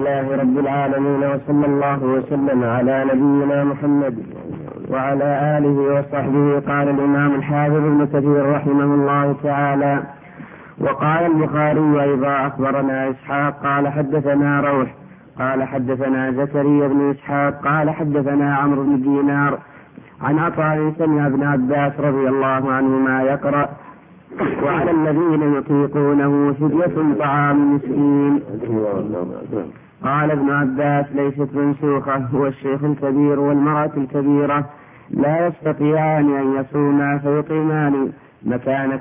لله رب العالمين، وصلى الله وسلم على نبينا محمد وعلى آله وصحبه. قال الإمام الحافظ ابن كثير رحمه الله تعالى: وقال البخاري أيضا: أخبرنا إسحاق قال حدثنا روح قال حدثنا زكريا بن إسحاق قال حدثنا عمرو بن دينار عن عطاء سمع ابن عباس رضي الله عنهما يقرأ: وعلى الذين يطيقونه فدية طعام مسكين. قال ابن عباس: ليست منسوخة، هو الشيخ الكبير والمرأة الكبيرة لا يستطيعان أن يصوما فيطعمان مكان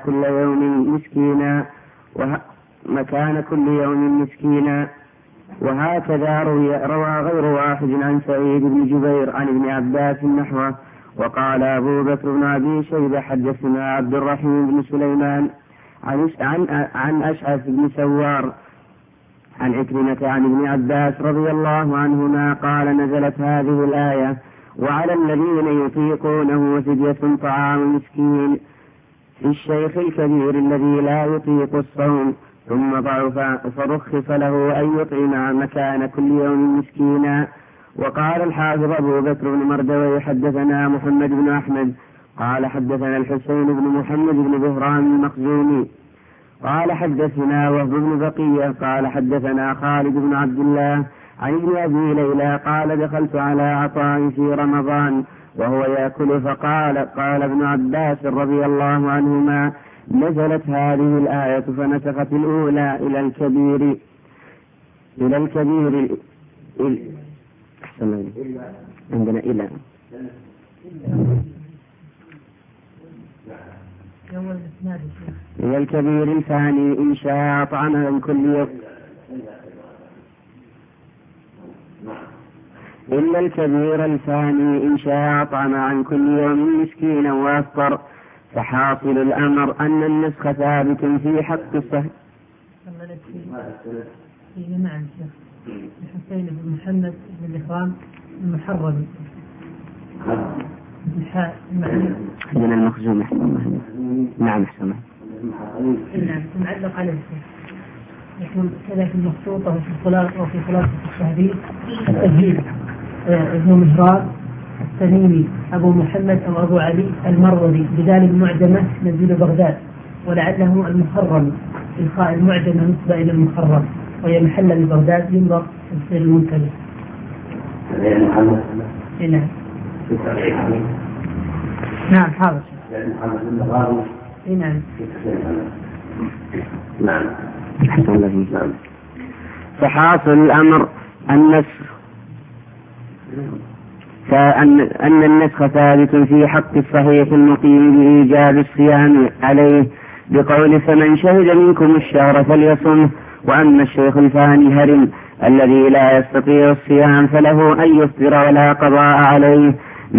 كل يوم مسكينا. وهكذا روى غير واحد عن سعيد بن جبير عن ابن عباس نحوه. وقال أبو بكر بن أبي شيبة: حدثنا عبد الرحيم بن سليمان عن أشعث بن سوار عن عكرمة عن ابن عباس رضي الله عنهما قال: نزلت هذه الآية: وعلى الذين يطيقونه فدية طعام مسكين، في الشيخ الكبير الذي لا يطيق الصوم ثم ضعف فرخص له أن يطعم مكان كل يوم مسكينا. وقال الحافظ أبو بكر بن مردوي: حدثنا محمد بن أحمد قال حدثنا الحسين بن محمد بن بهرام المخزومي قال حدثنا وهب بن بقية قال حدثنا خالد بن عبد الله عن ابن أبي ليلى قال: دخلت على عطاء في رمضان وهو يأكل فقال: قال ابن عباس رضي الله عنهما: نزلت هذه الآية فنسخت الأولى إلى الكبير عندنا إلى الكبير الثاني إن شاء طعمه من كل يوم، إلا الكبير الثاني إن شاء طعم عن كل يوم مسكينا وأفطر. فحاصل الأمر أن النسخ ثابت في حق الصحيح. نعم شيخ الحسين بن محمد بن الإخوان المحرم عندنا المخزوم. نعم حسنا. نعم معلق عليه يكون كذا في المخطوطة وفي خلاصة التهذيب التهذيب ابن مهران التميمي أبو محمد أو أبو علي المروزي بدال المعجمة نزيل بغداد، ولعله المخرم الخاء المعجمة نسبة إلى المخرم وهي محل ببغداد ينظر في المنتبه. نعم. نعم حاضر. نعم. نعم. فحاصل الأمر أن النسخ ثابت في حق الصحيح المقيم بإيجاب الصيام عليه بقول: فمن شهد منكم الشهر فليصمه. وأما الشيخ الثاني هرم الذي لا يستطيع الصيام فله أن يفطر ولا قضاء عليه،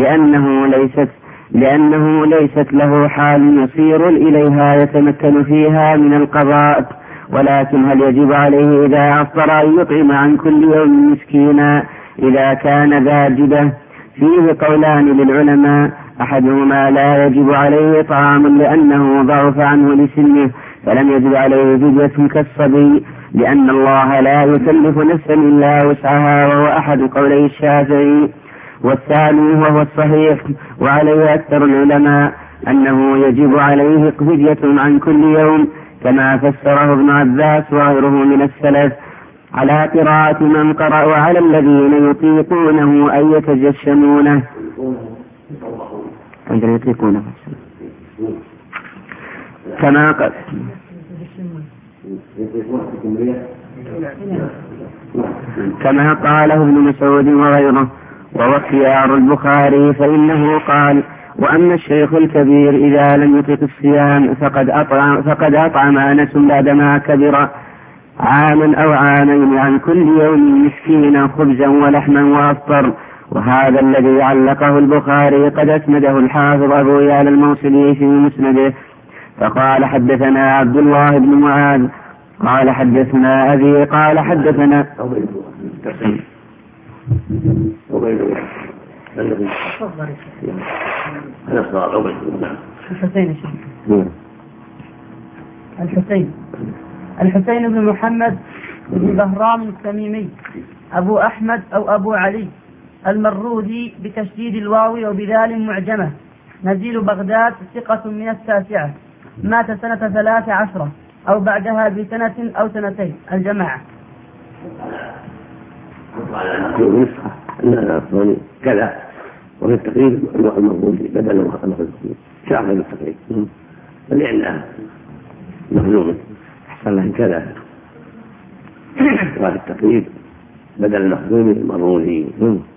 لأنه ليست له حال يصير إليها يتمكن فيها من القضاء. ولكن هل يجب عليه إذا أفطر أن يطعم عن كل يوم مسكينا إذا كان ذا جدة؟ فيه قولان للعلماء: أحدهما لا يجب عليه طعام لأنه ضعف عنه لسنه فلم يجب عليه فدية كالصبي، لأن الله لا يكلف نفسا إلا وسعها، وهو أحد قولي الشافعي. والثاني وهو الصحيح وعليه أكثر العلماء أنه يجب عليه فدية عن كل يوم، كما فسره ابن عباس وغيره من السلف على قراءة من قرأ: وعلى الذين يطيقونه أن يتجشمونه. كما قاله ابن مسعود وغيره. وهو خيار البخاري، فإنه قال: وأما الشيخ الكبير إذا لم يطق الصيام فقد أطعم أنس بعدما كبر عاما أو عامين عن كل يوم مسكينا خبزا ولحما وأفطر. وهذا الذي علقه البخاري قد أسنده الحافظ أبو يعلى الموصلي في مسنده. فقال: حدثنا عبد الله بن معاذ قال حدثنا أبي قال حدثنا الحسين بن محمد بن بهرام التميمي أبو أحمد أو أبو علي المروذي بتشديد الواو وبذال معجمة نزيل بغداد ثقة من 9، مات سنة 13 أو بعدها بسنة أو سنتين الجماعة. كذا وفي التقريب المروذي بدل المخزومي شاف التقريب لأنها مخزومة أحسن له كذا وفي التقريب بدل المخزومي المروذي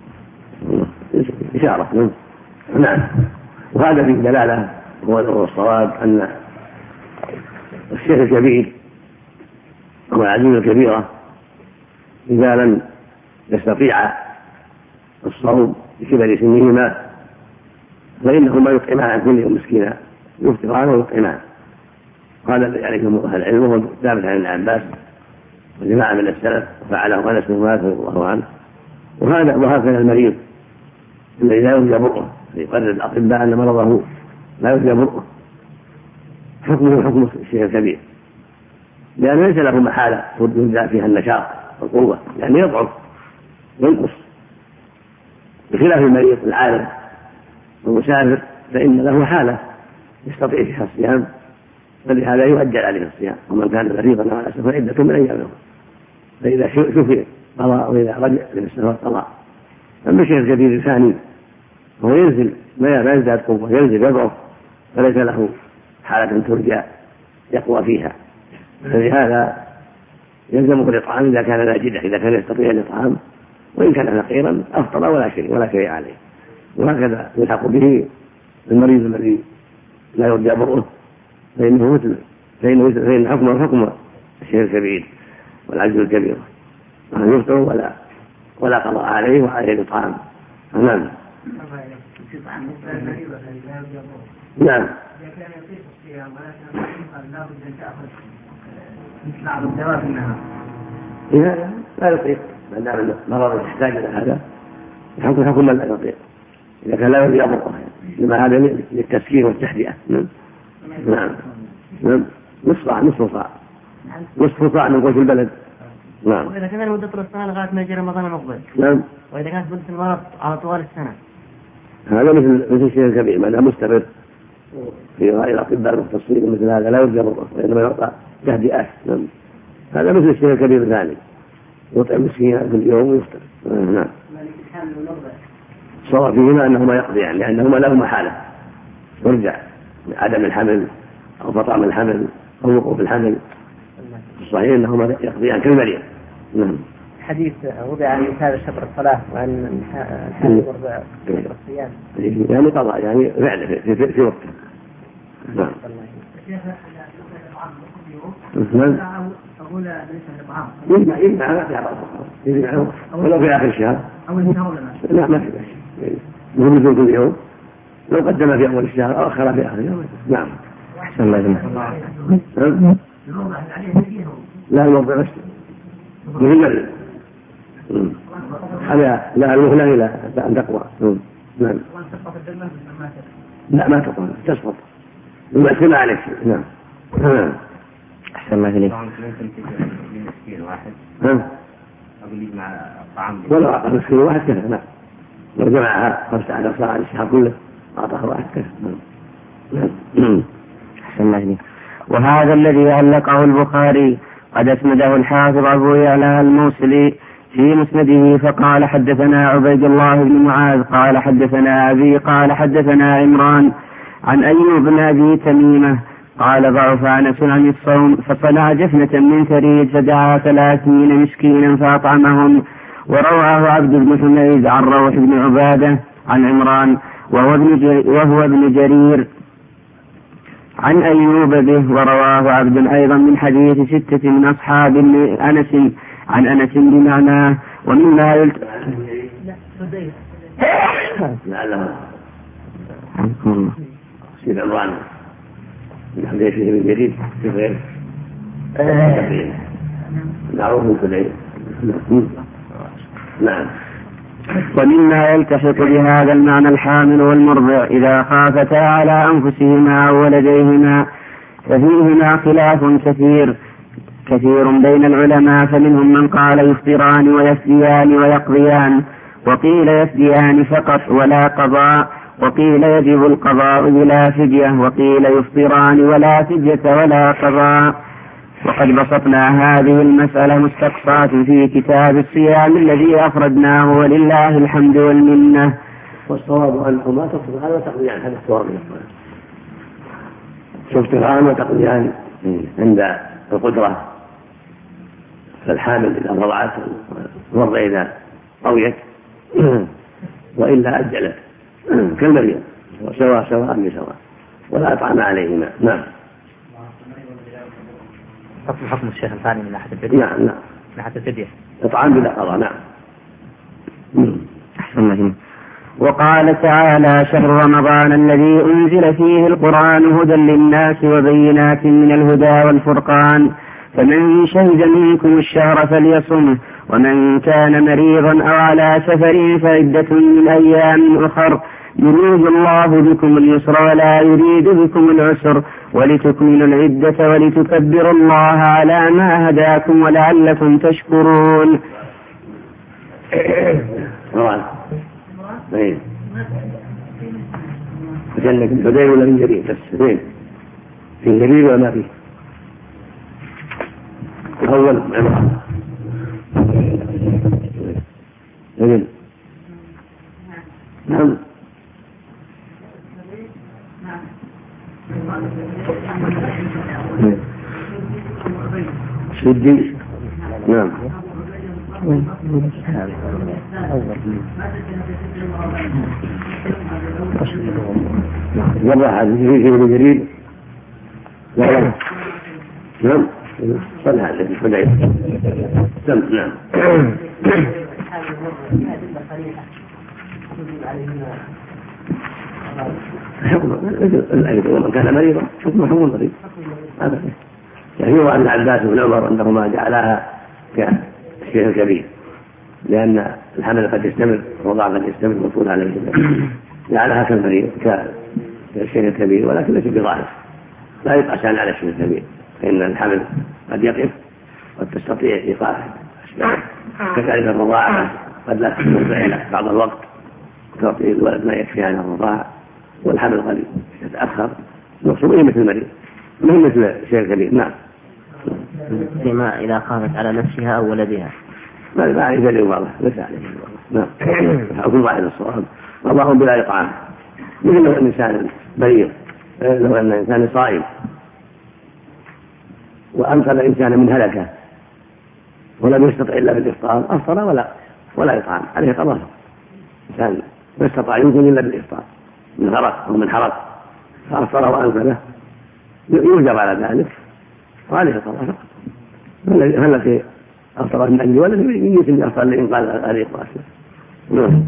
إشارة. نعم. وهذا فيه دلالة هو الصواب أن الشيخ الكبير هو العجوز الكبيرة إذا لم يستطيع الصوم بكبر سنهما فإنهما يطعمان عن كل يوم مسكينا يفطران ويطعمان. قال عليكم أهل العلم وهو ثابت عن ابن عباس وجماعة من السلف وفعله أنس بن مالك رضي الله عنه. وهكذا المريض الذي لا يرجى برؤه يقرر الأطباء أن مرضه لا يرجى برؤه حكمه حكم الشيخ الكبير لأنه ليس له محالة يرجى فيها النشاط والقوة لأنه يضعف وينقص بخلاف المريض العارف والمسافر فإن له حالة يستطيع فيها الصيام فلهذا يؤجل عليه الصيام. ومن كان مريضا على سفر عدة من أيام فإذا شفي قضاء وإذا رجع للسفر قضاء. أما الشيخ الكبير ثاني هو ينزل ما يزداد قوة ينزل يضعف فليس له حالة ترجى يقوى فيها فلهذا يلزمه الإطعام إذا كان ناجدا إذا كان يستطيع الإطعام وإن كان فقيرا أفطر ولا شيء عليه. وهكذا يلحق به المريض الذي لا يرجى برؤه فإن حكمه حكم الشيخ الكبير والعجز الكبير أن يفطر ولا قضاء عليه وعليه الإطعام. نعم. نعم. بعض الدواء في النهار لا يطيق ما دام المرض يحتاج الى هذا حكم من لا يطيق اذا كان لا يرجى برؤه لما هذا للتسكين والتهدئه. نعم. نصف صاع من قوت البلد. نعم. وإذا كان مدة السنة لغاية ما يجي رمضان المقبل. نعم. وإذا كانت مدة المرض على طوال السنة هذا مثل الشيء الكبير ما دام مستمر في غير الأطباء المختصين مثل هذا لا يرجى برؤه وإنما يعطى تهدئات. نعم. هذا مثل الشيء الكبير الثاني يطعم مسكينا كل يوم ويفطر. نعم. صار فيهما أنهما يقضيان لأنهما لهما حالة يرجع عدم الحمل أو فطام الحمل أو وقوف الحمل الصحيح أنهما يقضيان كالمريض. نعم. حديث وضع عن هذا شطر الصلاة وعن الحمل وضع شطر الصيام يعني قضاء يعني فعله في وقته. نعم. يجمع ولو في آخر الشهر لا ما في بس مهم كل يوم لو قدم في أول الشهر أو أخر في آخر يوم. نعم. أحسن الله إليك. لا الموضع بس مهم هذا لا المهلة إلى أن تقوى. نعم. لا ما تقوى تسقط المأسمة عليك. نعم. أحسن الله إليك. مسكين واحد أقول مع طعام ولا أعطى مسكين واحد كذا. نعم. لو جمعها 15 صاع الشهر كله أعطاه واحد كذا. أحسن الله إليك. وهذا الذي علقه البخاري قد اسنده الحافظ أبو يعلى الموصلي في مسنده فقال حدثنا عبيد الله بن معاذ قال حدثنا أبي قال حدثنا عمران عن أيوب بن أبي تميمة قال ضعف أنس عن الصوم فصنع جفنة من ثريد فدعا 30 مسكينا فأطعمهم. ورواه عبد بن حميد عن روح بن عبادة عن عمران وهو ابن جرير عن أيوب به. ورواه عبد أيضا من حديث 6 من أصحاب أنس عن أنس بمعناه. ومما ومما يلتحق بهذا المعنى الحامل والمرضع إذا خافتا على أنفسهما أو ولديهما ففيهما خلاف كثير كثير بين العلماء، فمنهم من قال يفطران ويفديان ويقضيان، وقيل يفديان فقط ولا قضاء، وقيل يجب القضاء بلا فدية، وقيل يفطران ولا فدية ولا قضاء. وقد بسطنا هذه المسألة مستقصاة في كتاب الصيام الذي أفردناه، ولله الحمد والمنة. والصواب أنهما تفطران وتقضيان، هذا الصواب من الصلاة، تفطران وتقضيان عند القدرة، فالحامل إذا رضعت والمرضى إذا قويت، وإلا أجلت كالمريض، سواء بسواء، ولا أطعم عليهما. نعم. حكم الشيخ الثاني من ناحية الفدية. نعم من ناحية الفدية إطعام بلا قضاء. نعم. أحسن. وقال تعالى: شهر رمضان الذي أنزل فيه القرآن هدى للناس وبينات من الهدى والفرقان، فمن شهد منكم الشهر فليصمه، ومن كان مريضا أو على سفر فعدة من أيام أخر، يريد الله بكم اليسر ولا يريد بكم العسر، ولتكملوا العدة ولتكبروا الله على ما هداكم ولعلكم تشكرون. وجنك الحدير ولا من جرير؟ بس في جرير ولا فيه أول نعم. سدي. نعم. جرح هذه في جرير. نعم. صلى على الحدير. نعم. ومن كان مريضا حكم المريض. هذا يعني هو أن عباس بن عمر أنهما جعلها كالشيخ الكبير، لأن الحمل قد يستمر والرضاع قد يستمر مطول عليه، جعلها كالمريض كالشيخ الكبير، ولكن ليس بضعف، لا يقاسان على الشيخ الكبير، فإن الحمل قد يقف قد تستطيع إيقافه، كذلك الرضاعة قد لا تستطيع بعض الوقت تعطي الولد ما يكفي عن الرضاعة، والحمل قد يتأخر، نقصه مثل المريض من مثل الشيخ الكبير. نعم. فيما إذا خافت على نفسها أو ولدها ما عليه دليل واضح، ليس عليه دليل واضح. نعم. حكم واحد الصواب، اللهم بلا إطعام، مثل لو أن الإنسان مريض، لو أن الإنسان صائم وأنقذ الإنسان من هلكة ولم يستطع إلا بالإفطار، أفطر ولا إطعام، عليه قضاء. الإنسان ما استطاع يمكن إلا بالإفطار من غرق أو من حرق، فأفطر وأنقذه يوجب على ذلك وعليه قضاء فقط. فالتي أفطر من أجل ولد يمكن أفطر لإنقاذ هذه القاسية. نعم.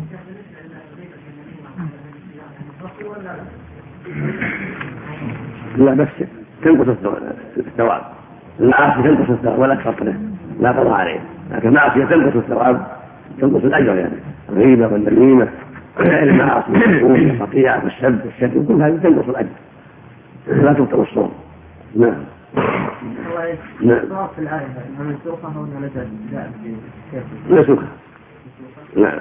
لا بس تنقص الثواب، المعاصي تنقص الثواب ولا تفطره، لا قضاء عليه، لكن المعاصي تنقص الثواب، تنقص الأجر، يعني الغيبة والنميمة، المعاصي والخطيئة والسب والشتم، كل هذه تنقص الأجر، لا تبطل الصوم. نعم. نعم. منسوخة. نعم.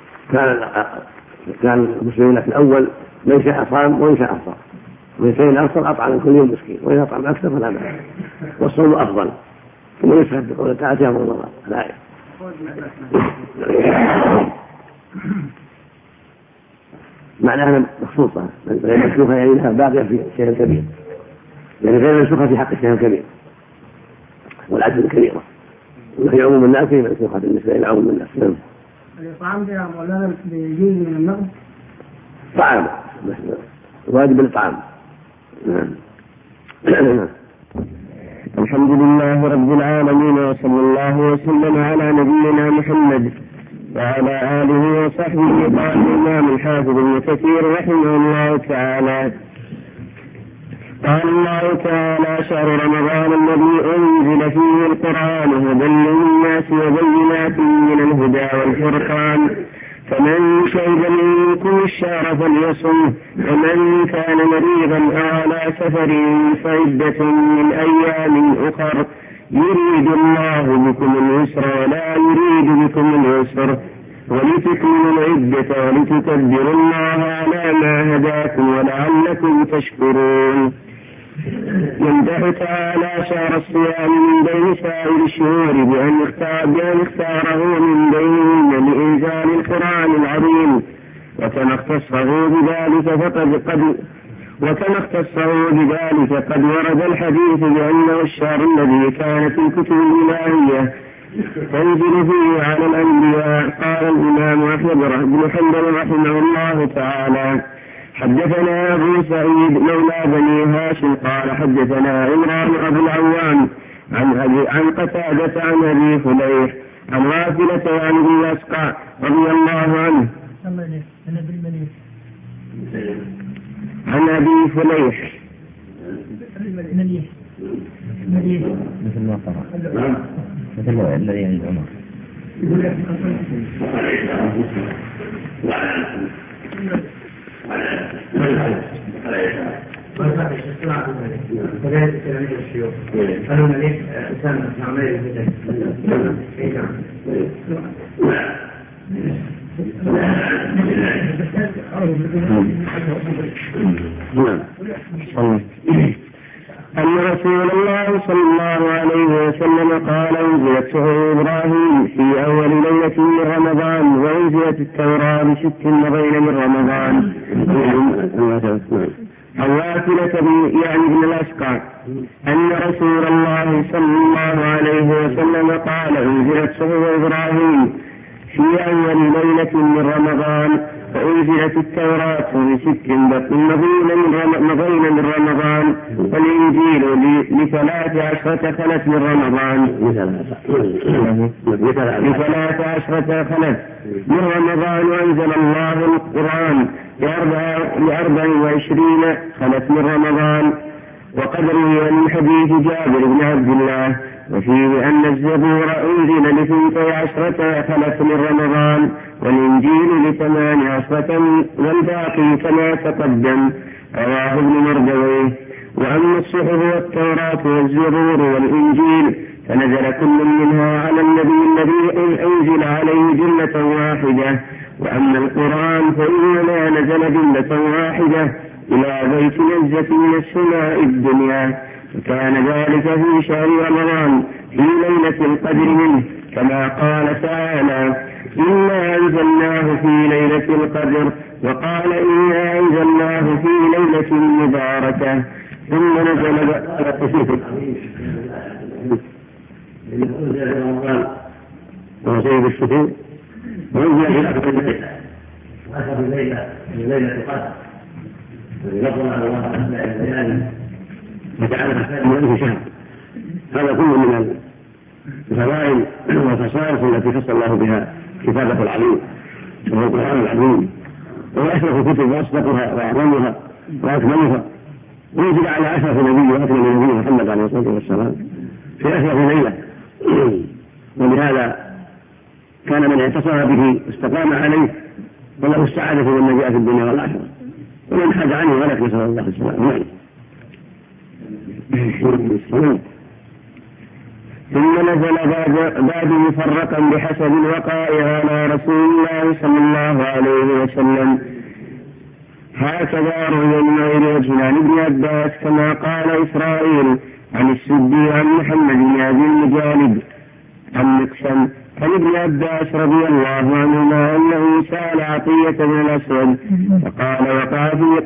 كان المسلمين في الأول من شاء صام ومن شاء أفطر، ومن شاء أفطر أطعم كل يوم مسكين، وإذا أطعم أكثر فلا بأس، والصوم أفضل. ثم يشهد بقول تعالى يا الله الآية. معناها مخصوصة غير منسوخة، يعني لها باقية في الشيء الكبير، يعني غير منسوخة في حق الشيء الكبير والعدل الكبيرة، وهي عموم الناس هي منسوخة بالنسبة إلى عموم الناس. نعم. الإطعام فيها مولانا بيجوز من النقد؟ طعام واجب الطعام. نعم. الحمد لله رب العالمين، وصلى الله وسلم على نبينا محمد وعلى آله وصحبه. قال الإمام الحافظ ابن كثير رحمه الله تعالى: قال الله تعالى: شهر رمضان الذي أنزل فيه القرآن هدى للناس وبينات من الهدى والفرقان، فمن شهد منكم الشهر فليصمه، ومن كان مريضا أو على سفر فعدة من أيام أخر، يريد الله بكم اليسر ولا يريد بكم العسر ولتكملوا العدة ولتكبروا الله على ما هداكم ولعلكم تشكرون. يمدح تعالى شهر الصيام من بين سائر الشهور بأن اختاره من بينهن لإنزال القرآن العظيم، وكما اختصه بذلك قد ورد الحديث بأنه الشهر الذي كانت الكتب الإلهية تنزل فيه على الأنبياء. قال الإمام أحمد بن حنبل رحمه الله تعالى: حدثنا أبو سعيد مولى بني هاشم قال حدثنا عمران أبو العوام عن قتادة عن أبي فليح عن واثلة عن ابن الأسقع رضي الله عنه عن أبي فليح مثل ما قرأ مثل الذي عند عمر. أن رسول الله صلى الله عليه وسلم قال: أنزلت صحف إبراهيم في أول ليلة من رمضان، وأنزلت التوراة ب6 مضين من رمضان. الواثلة يعني ابن الأسقع أن رسول الله صلى الله عليه وسلم قال: أنزلت صحف إبراهيم في أول ليلة من رمضان، وأنزلت التوراة ب6 مضين من رمضان، والإنجيل ل13 خلت من رمضان وأنزل الله القرآن ل24 خلت من رمضان. وقد روي من حديث جابر بن عبد الله وفيه أن الزبور أنزل ل12 خلت من رمضان، والإنجيل ل18 والباقي كما تقدم. رواه ابن مردويه. وأما الصحف والتوراة والزبور والإنجيل فنزل كل منها على النبي الذي أنزل عليه جملة واحدة، وأما القرآن فإنما نزل جملة واحدة إلى بيت نزة من السماء الدنيا، وكان ذلك في شهر رمضان في ليلة القدر منه، كما قال تعالى: إنا أنزلناه في ليلة القدر، وقال: إنا أنزلناه في ليلة مباركة. ثم نزل على التصوف وسيد الشهور وانزل في اخر الليله واخر الليله ليله القدر ويقول على الله اسماء الليالي وجعلها خيرا من 1000 شهر. هذا كله من الفضائل والخصائص التي خص الله بها كتابه العليم وهو القران العظيم، وهو اشرف الكتب واصدقها واعظمها واكملها، وينزل على اشرف نبي واكمل نبي محمد عليه الصلاه والسلام في اشرف ليله. ولهذا كان من اعتصم به واستقام عليه وله السعاده والنجاه في الدنيا والاخره، ومن حاد عنه ولك نسال الله السلامه. ثم نزل بعد مفرقا بحسب الوقائع على رسول الله صلى الله عليه وسلم. هكذا روي من غير وجه عن ابن عباس كما قال إسرائيل عن السدي عن محمد بن أبي المجالد عن مقسم عن ابن عباس رضي الله عنهما أنه سأل عطية بن الأسود فقال: وقع في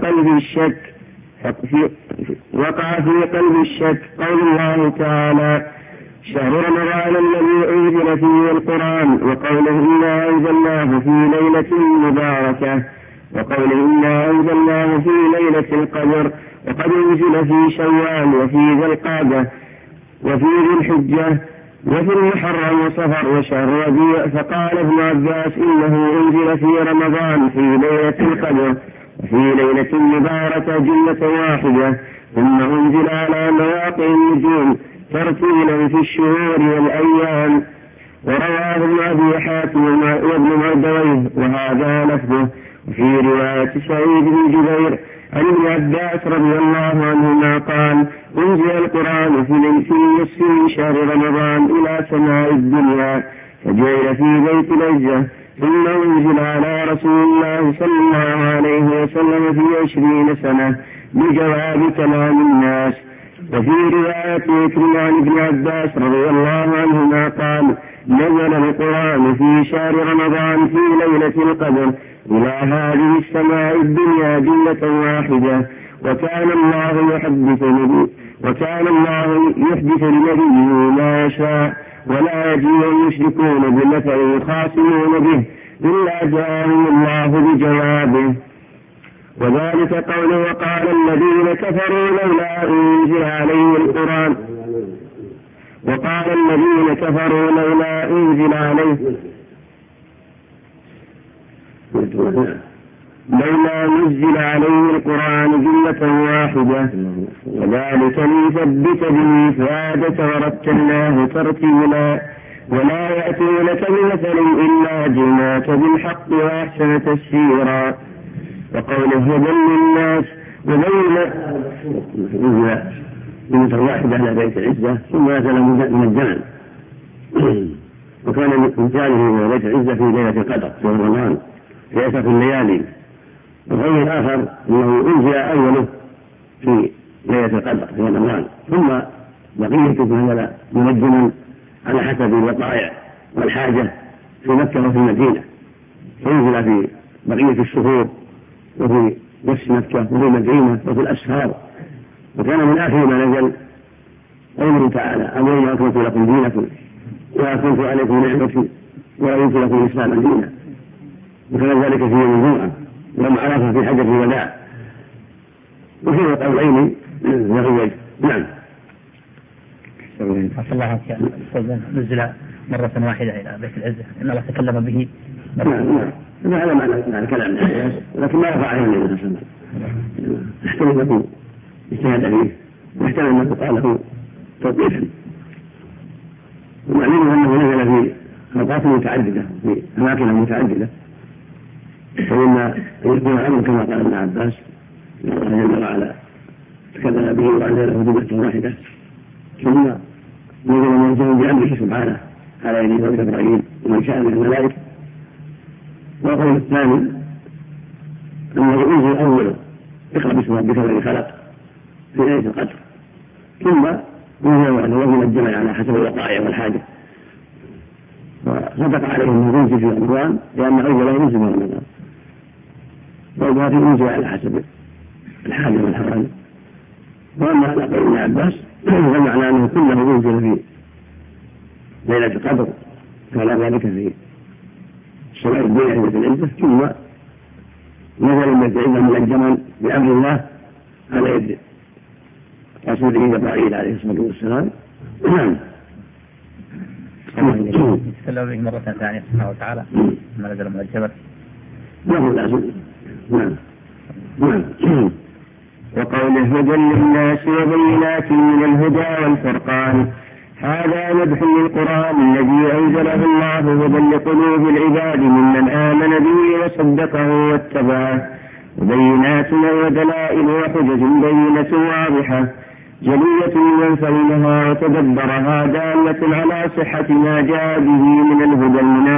قلب الشك قول الله تعالى: شهر رمضان الذي أنزل فيه القرآن، وقوله: إنا أنزلناه في ليلة مباركة، وقوله: إنا أنزلناه في ليلة القدر، وقد أنزل في شوال وفي ذي القعدة وفي ذي الحجة وفي المحرم وصفر وشهر ربيع. فقال ابن عباس: إنه أنزل في رمضان في ليلة القدر وفي ليلة مباركة جملة واحدة، ثم أنزل على مواقع النجوم ترتيلا في الشهور والأيام. ورواه ابن أبي حاتم وابن مردويه وهذا لفظه. وفي رواية سعيد بن جبير عن ابن عباس رضي الله عنهما قال أنزل القرآن في نصف من شهر رمضان إلى سماء الدنيا فجعل في بيت العزة ثم أنزل على رسول الله صلى الله عليه وسلم في 20 سنة بجواب كلام الناس. وفي رواية إكرمة عن ابن عباس رضي الله عنهما قال نزل القرآن في شهر رمضان في ليلة القدر إلى هذه السماء الدنيا جملة واحدة وكان الله يحدث لنبيه ما يشاء ولا يجيء المشركون بمثل يخاصمون به إلا جاءهم الله بجوابه. وذلك قوله وقال الذين كفروا لولا أنزل عليه القرآن لولا نزل عليه القرآن جملة واحدة وذلك ليثبت به فادة ورتلناه ترتيلا ولا يأتونك بمثل إلا جئناك بالحق وأحسن تفسيرا. وقوله هدى للناس نزل جملة واحدة على بيت العزة ثم نزل من الجمل وكان إنزاله من بيت العزة في ليلة القدر في رمضان في أشرف الليالي. وغير الآخر أنه أنزل أوله في ليلة القدر في رمضان ثم بقيته نزل منجما على حسب الوقائع والحاجة في مكة وفي المدينة فأنزل في بقية الشهور وفي نفس مكة وفي المدينة وفي الأسفار. وكان من آخر ما نزل قوله تعالى اليوم أكملت لكم دينكم وأتممت عليكم نعمتي ورضيت لكم الإسلام دينا. وكان ذلك في يوم الجمعة يوم عرفة في حجة الوداع. وفي قولين يغيب. نعم. أصل الله نزل مرة واحدة إلى بيت العزة إن الله تكلم به. نعم هذا معنى كلام لكن ما رفع عليه النبي صلى الله عليه وسلم. يحتمل أنه اجتهد فيه ويحتمل أنه قاله توقيفا. ومعلوم أنه نزل في أوقات متعددة في أماكن متعددة فإن يكون الأمر كما قال ابن عباس الله جل وعلا تكلم به وأنزله جملة واحدة ثم نزل منزل بأمره سبحانه على يد ملك إبراهيم ومن شاء من الملائكة. والقول الثاني أنه أنزل أوله اقرأ باسم ربك الذي خلق في ليلة القدر ثم نزل وزن الجمل على حسب الوقائع والحاجة. وصدق عليه أنه ينزل في رمضان لأن أوله ينزل في رمضان وهذه ينزل على حسب الحاجة والحوالي. وأما على قول ابن عباس فمعنى أنه كله ينزل في ليلة القدر كان ذلك في سماء الدنيا في العزة ثم نزل من العزة من الجمل بأمر الله على يد رسوله جبرائيل عليه الصلاة والسلام. تكلم به مرة ثانية سبحانه وتعالى ما نزل من الجبل. وقوله هدى للناس وبينات من الهدى والفرقان هذا مدح للقرآن الذي أنزله الله هدى لقلوب العباد ممن آمن به وصدقه واتبعه وبينات ودلائل وحجج بينة واضحة جلية من فهمها وتدبرها دالة على صحة ما جاء به من الهدى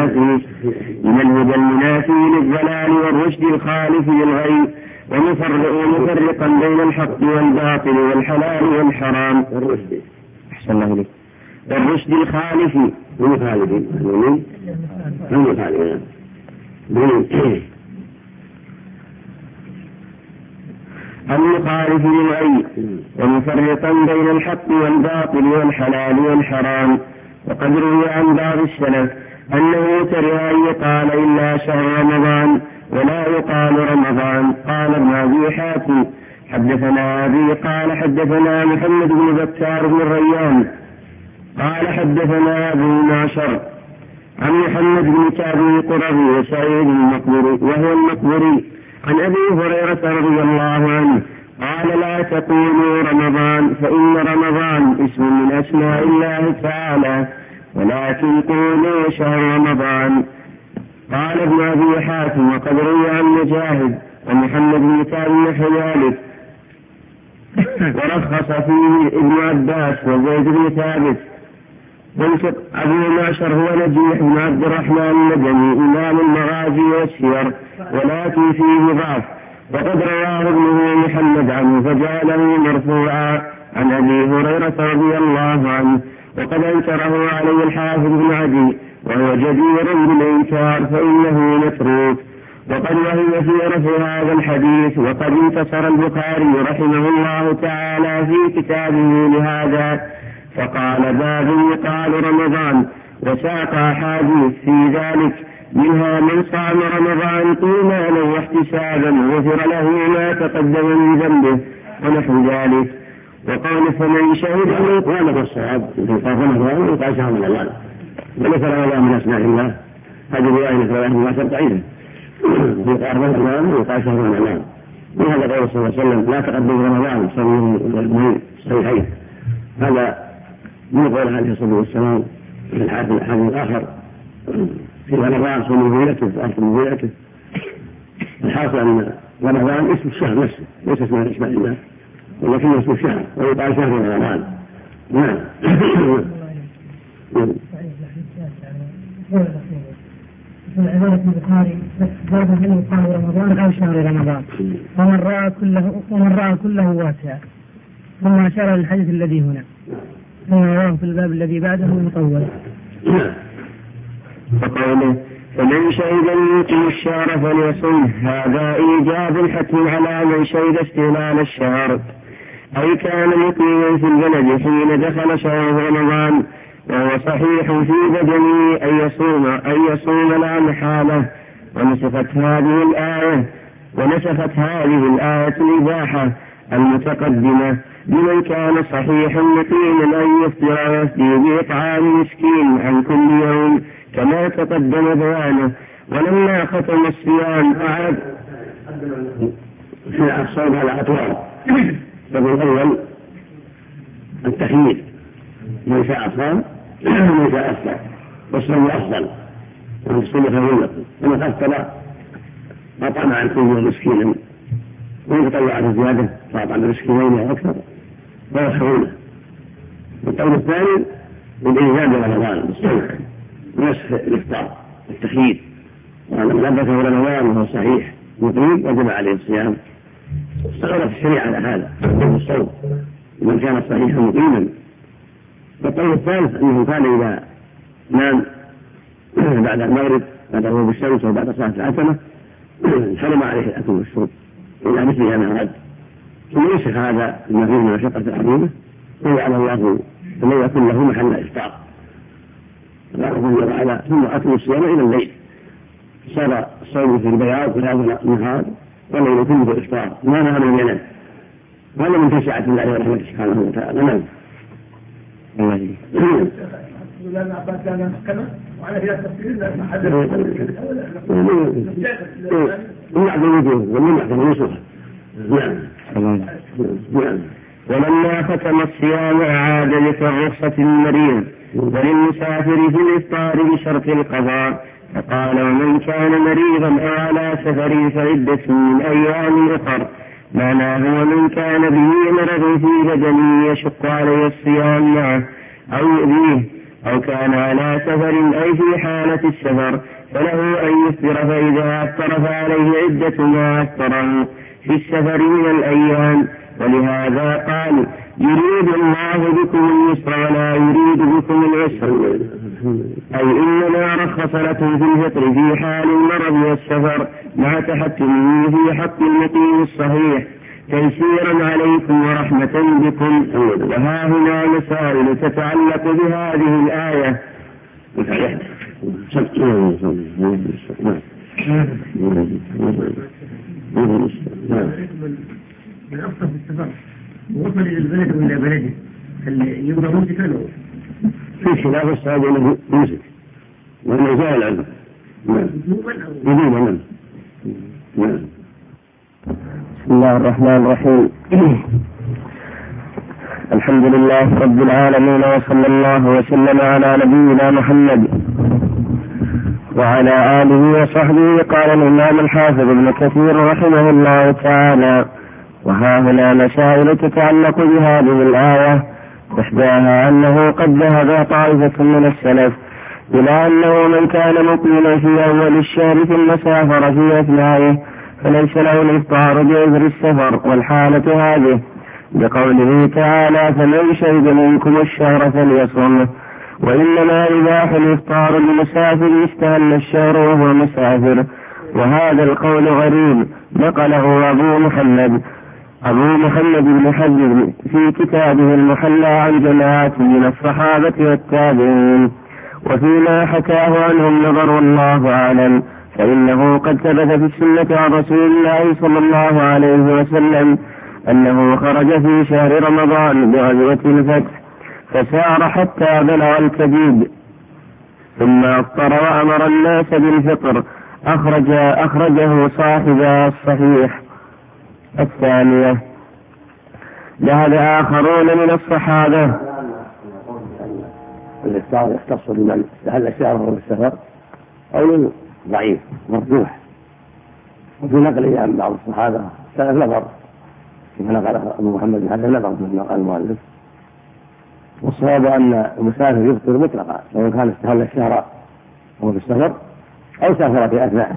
المنافي للضلال والرشد الخالف للغي ومفرقا بين الحق والباطل والحلال والحرام أحسن الله إليك والرشد الخالف المخالف للغي ومفرقا بين الحق والباطل والحلال والحرام. وقد روي عن بعض السلف أنه كره أن يقال إلا شهر رمضان ولا يقال رمضان. قال ابن أبي حاتم حدثنا أبي قال حدثنا محمد بن بكار بن الريان قال حدثنا أبو معشر عن محمد بن كعب القرظي وسعيد المقبري وهو المقبري عن أبي هريرة رضي الله عنه قال لا تقولوا رمضان فإن رمضان اسم من أسماء الله تعالى ولكن قولوا شهر رمضان. قال ابن أبي حاتم وقد روي عن مجاهد ومحمد بن كعب نحو ذلك. ورخص فيه ابن عباس وزيد بن ثابت. قلت أبو معشر هو نجيح بن عبد الرحمن المدني إمام المغازي والسير ولكن فيه ضعف، وقد رواه ابنه محمد عنه فجعله مرفوعا عن أبي هريرة رضي الله عنه، وقد أنكره عليه الحافظ بن عدي وهو جدير بالإنكار فإنه متروك. وقد وهم في رفع هذا الحديث، وقد انتصر البخاري رحمه الله تعالى في كتابه لهذا فقال باب يقال رمضان، وساق أحاديث في ذلك منها من صام رمضان إيمانا واحتسابا غفر له ما تقدم من ذنبه ونحو ذلك. وقال فمن شهد وهذا الصواب في صام رمضان يقال شهر رمضان وليس رمضان من أسماء الله. هذه رواية رواه الله تبعيده في صام رمضان يقال شهر رمضان. وهذا قول صلى الله عليه وسلم لا تقدم رمضان صلوا الصحيحين. هذا من قول عليه الصلاة والسلام في الحديث الآخر في رمضان صوموا ليلته وأفطروا ليلته. الحاصل أن رمضان اسم الشهر نفسه ليس اسم أسماء الله ولكن اسم الشهر ويقال شهر رمضان. نعم. عبارة البخاري باب من صام رمضان أو شهر رمضان ومن رأى كله واسع، ثم أشار للحديث الذي هنا ثم رواه في الباب الذي بعده مطول. فقوله فمن شهد منكم الشهر فليصم، هذا إيجاب حتم على من شهد استهلال الشهر، أي كان مقيما في البلد حين دخل شهر رمضان وهو صحيح في بدنه أن يصوم لا محالة. ونسخت هذه الآية الإباحة المتقدمة لمن كان صحيحا مقيما أن يفطر ويفدي بإطعام مسكين عن كل يوم كما تقدم بيانه. ولما ختم الصيام أعاد في الصوم على أطوار. الأول التخيير، من شاء صام ومن شاء أفطر، والصوم أفضل والصوم خير لكم. ومن أفطر أطعم عن كل يوم مسكينا وإن تطوع بزيادة فأطعم مسكينين أو أكثر فهو خير له. والقول الثاني بالإنزال رمضان بالصوم ونسخ الإفطار التخيير، وأن من أدركه رمضان وهو صحيح مقيم وجب عليه الصيام. استغرت الشريعة على هذا الصوم من كان صحيحا مقيما. والقول الثالث أنه كان إذا نام بعد المغرب بعد غروب الشمس وبعد صلاة العتمة حرم عليه الأكل والشرب إلى مثلها ما أراد، ثم ينسخ هذا بما فيه من مشقة عظيمة ويجعل الله فلن يكون له محل إفطار. ثم أكل الصيام إلى الليل، صار الصوم في البياض وهذا النهار والليل كله الإفطار ما نهى من ينام. وهذا من تشاعة الله ورحمته سبحانه وتعالى. نعم. وعلى هي التفسير لأن حد ولما ختم الصيام أعاد للرخصة المريض وللمسافر في الإفطار بشرط القضاء، فقال ومن كان مريضا أو على سفر فعدة من أيام أخر، معناه ومن كان به مرض في بدنه يشق عليه الصيام معه أو يؤذيه أو كان على سفر أي في حالة السفر فله أن يفطر، فإذا أفطر فعليه عدة ما أفطره في السفر من الأيام. ولهذا قال يريد الله بكم اليسر ولا يريد بكم العسر، أي إنما رخص لكم في الفطر في حال المرض والسفر مع تحكمه في حق المقيم الصحيح تيسيرا عليكم ورحمة بكم. وها هنا مسائل تتعلق بهذه الآية. الأفضل في السفر ووصل إلى البلد وإلى بلده يبقى ممسك له في خلاف الصحابة أنه يمسك وأنه زال عنه. نعم. بسم الله الرحمن الرحيم. الحمد لله رب العالمين وصلى الله وسلم على نبينا محمد وعلى آله وصحبه. قال الإمام الحافظ ابن كثير رحمه الله تعالى: وها هنا مسائل تتعلق بهذه الآية. إحداها أنه قد ذهب طائفة من السلف إلى أنه من كان مقيما في أول الشهر ثم سافر في أثنائه فليس له الإفطار بعذر السفر، والحالة هذه بقوله تعالى: فمن شهد منكم الشهر فليصمه، وإنما يباح الإفطار للمسافر استهل الشهر وهو مسافر. وهذا القول غريب نقله أبو محمد بن حزم في كتابه المحلى عن جماعة من الصحابة والتابعين، وفيما حكاه عنهم نظر والله أعلم، فإنه قد ثبت في السنة عن رسول الله صلى الله عليه وسلم أنه خرج في شهر رمضان بغزوة الفتح فسار حتى بلغ الكبيد ثم أفطر وأمر الناس بالفطر. أخرجه صاحب الصحيح. الثانية: ذهب آخرون من الصحابة. الإفطار يختص بمن استهل الشهر وهو السفر قول ضعيف مرجوح، وفي نقل عن بعض الصحابة سلف نظر كما نقل أبو محمد بن حزم نظر في نقل المؤلف. والصواب أن المسافر يفطر مطلقا سواء كان استهل الشهر وهو في السفر أو سافر في أثناءه،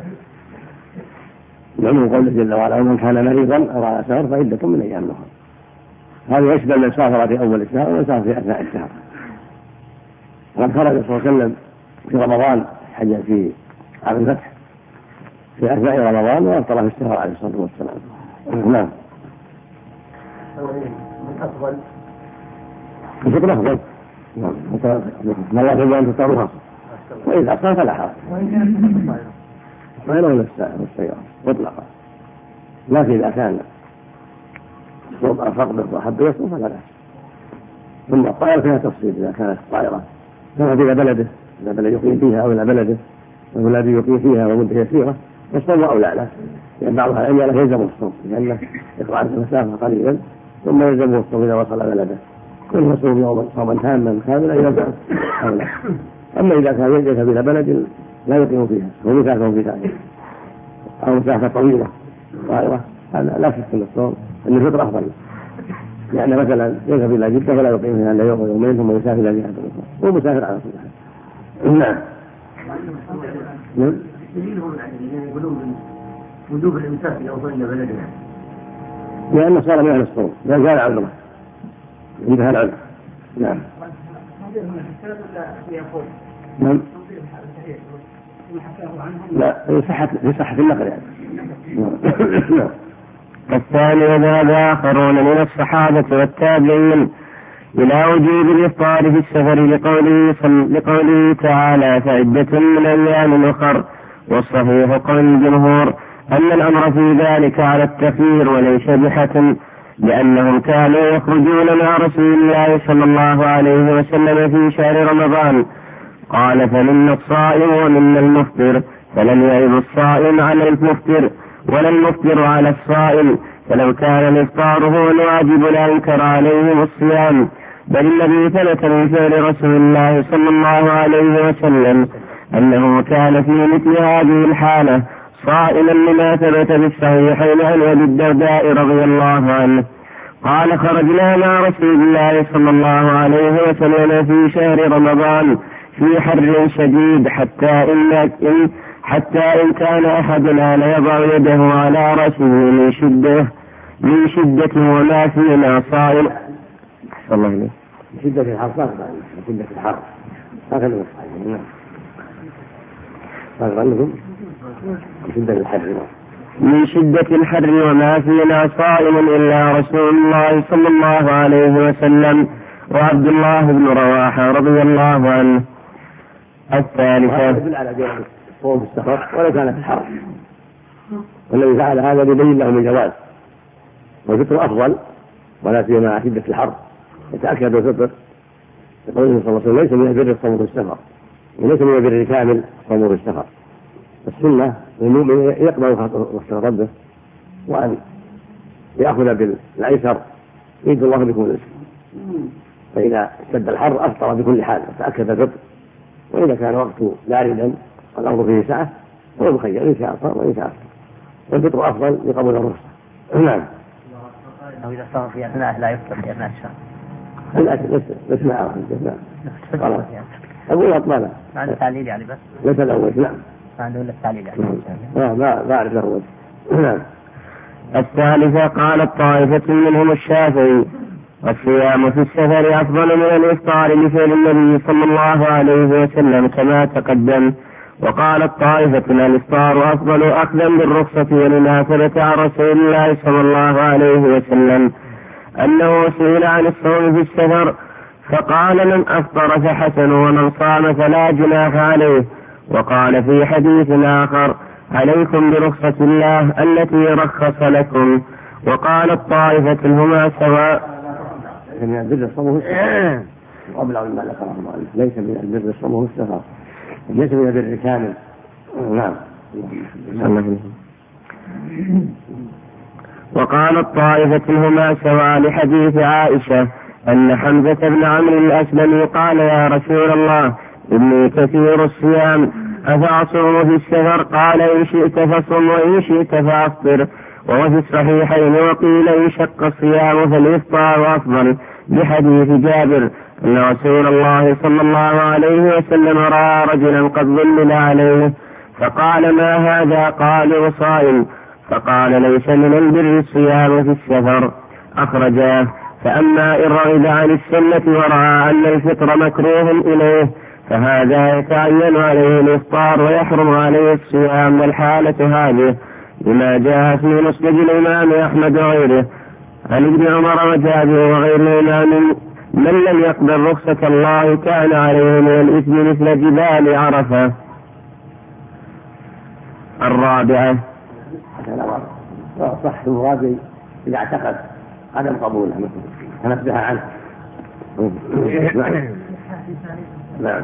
لعموم قوله جل وعلا: ومن كان مريضا أو على سفر فعدة من أيام أخرى. هذا يشمل من سافر في أول الشهر ومن سافر في أثناء الشهر. وقد خرج صلى الله عليه وسلم في رمضان حج في عام الفتح في أثناء رمضان وأفطر في الشهر عليه الصلاة والسلام. نعم. من أفضل الفطر أفضل. ما الله يقول أن تفطروا وإذا أصلا فلا حرج، ما يلون السيارة مطلقا، لكن إذا كان الصوم فقد وحب يصوم فلا بأس. ثم الطائرة فيها تفصيل، إذا كانت الطائرة كانت إلى بلده، إلى بلد يقيم فيها أو إلى بلده والذي يقيم فيها ومدة يسيرة فالصوم أولى له، لأن بعض العلماء يلزم الصوم لأنه يقطع المسافة قليلا ثم يلزمه الصوم إذا وصل بلده. كل يصوم يوما صوما تاما كاملا يلزم أولى. أما إذا كان يذهب إلى بلد لا يقيم فيها ومسافة فيها أو مسافة طويلة طائرة هذا لا شك أن الصوم أن الفطر أفضل، لأن مثلا يذهب إلى جدة فلا يقيم فيها إلا يوم ويومين ثم يسافر إلى جهة أخرى، هو مسافر على كل حال. نعم. يقولون وجوب الإمساك إذا وصل إلى بلدنا لأنه صار من أهل الصوم لا زال عذره انتهى العذر. نعم. نعم. لا في صحة النقل يعني. نعم. الثاني: ذهب آخرون من الصحابة والتابعين إلى وجوب الإفطار في السفر لقوله تعالى: فعدة من أيام أخر. والصحيح قول الجمهور أن الأمر في ذلك على التخيير وليس بحتم، لأنهم كانوا يخرجون مع رسول الله صلى الله عليه وسلم في شهر رمضان. قال: فمنا الصائم ومنا المفطر، فلم يعب الصائم على المفطر ولا المفطر على الصائم، فلو كان الإفطار هو الواجب لأنكر عليهم الصيام، بل الذي ثبت من فعل رسول الله صلى الله عليه وسلم أنه كان في مثل هذه الحالة صائما لما ثبت بالصحيحين عن أبي الدرداء رضي الله عنه قال: خرجنا مع رسول الله صلى الله عليه وسلم في شهر رمضان في حر شديد حتى إن كان أحدنا ليضع يده على رأسه من شدة وما فينا صائم. الله إليه. شدة الحر شدة الحر هكذا من شدة الحر وما فينا صائم إلا رسول الله صلى الله عليه وسلم وعبد الله بن رواحة رضي الله عنه. الثالثة: يدل على جواز الصوم في السفر ولا كان في الحر، والذي فعل هذا يبين لهم الجواز، والفطر أفضل ولا سيما مع شدة الحر. يتأكد الفطر يقول صلى الله عليه وسلم: ليس من البر الصوم في السفر، وليس من البر الكامل الصوم في السفر. السنة للمؤمن يقبل وقت ربه وأن يأخذ بالأيسر يريد الله بكم الرزق، فإذا اشتد الحر أفطر بكل حال وتأكد الفطر، وإذا كان وقته باردا الأمر فيه سعة هو مخير إن شاء صار وإن شاء أفطر، والفطر أفضل لقبول الرخصة. نعم. أو إذا صار في أثناء لا يفطر في أثناء الشهر. الأكل بس معه خلاص. أقول أطمانا. ما عنده تعليل يعني بس. ليس الأول. نعم. ما عنده إلا التعليل يعني. ما أعرف له. نعم. الثالثة قالت طائفة منهم الشافعي: الصيام في السفر أفضل من الإفطار لفعل النبي صلى الله عليه وسلم كما تقدم. وقالت طائفة: الإفطار أفضل أخذا بالرخصة ولمناسبة عن رسول الله صلى الله عليه وسلم أنه سئل عن الصوم في السفر فقال: من أفطر فحسن ومن صام فلا جناح عليه. وقال في حديث آخر: عليكم برخصة الله التي رخص لكم. وقالت طائفة: هما سواء. من البر الصوم في السفر قبل مما ذكره المؤلف، ليس من البر الصوم في السفر، ليس من البر كامل. نعم. وقالت طائفة: هما سواء لحديث عائشة أن حمزة بن عمرو الأسلمي قال: يا رسول الله إني كثير الصيام أفأصوم في السفر؟ قال: إن شئت فصم وإن شئت فأفطر. وفي الصحيحين وقيل إن شق الصيام فالإفطار أفضل بحديث جابر أن رسول الله صلى الله عليه وسلم رأى رجلا قد ظلل عليه فقال: ما هذا؟ قال: صائم. فقال: ليس من البر الصيام في السفر. أخرجاه. فأما إن رغب عن السنة ورأى أن الفطر مكروه إليه فهذا يتعين عليه الإفطار ويحرم عليه الصيام. والحالة هذه لما جاء في مسند الإمام أحمد وغيره عن ابن عمر وجابر وغيرهما من لم يقبل رخصة الله كان عليه من الإثم مثل جبال عرفة. الرابعة صح المراد إذا اعتقد عدم قبوله فنبه عنه. نعم.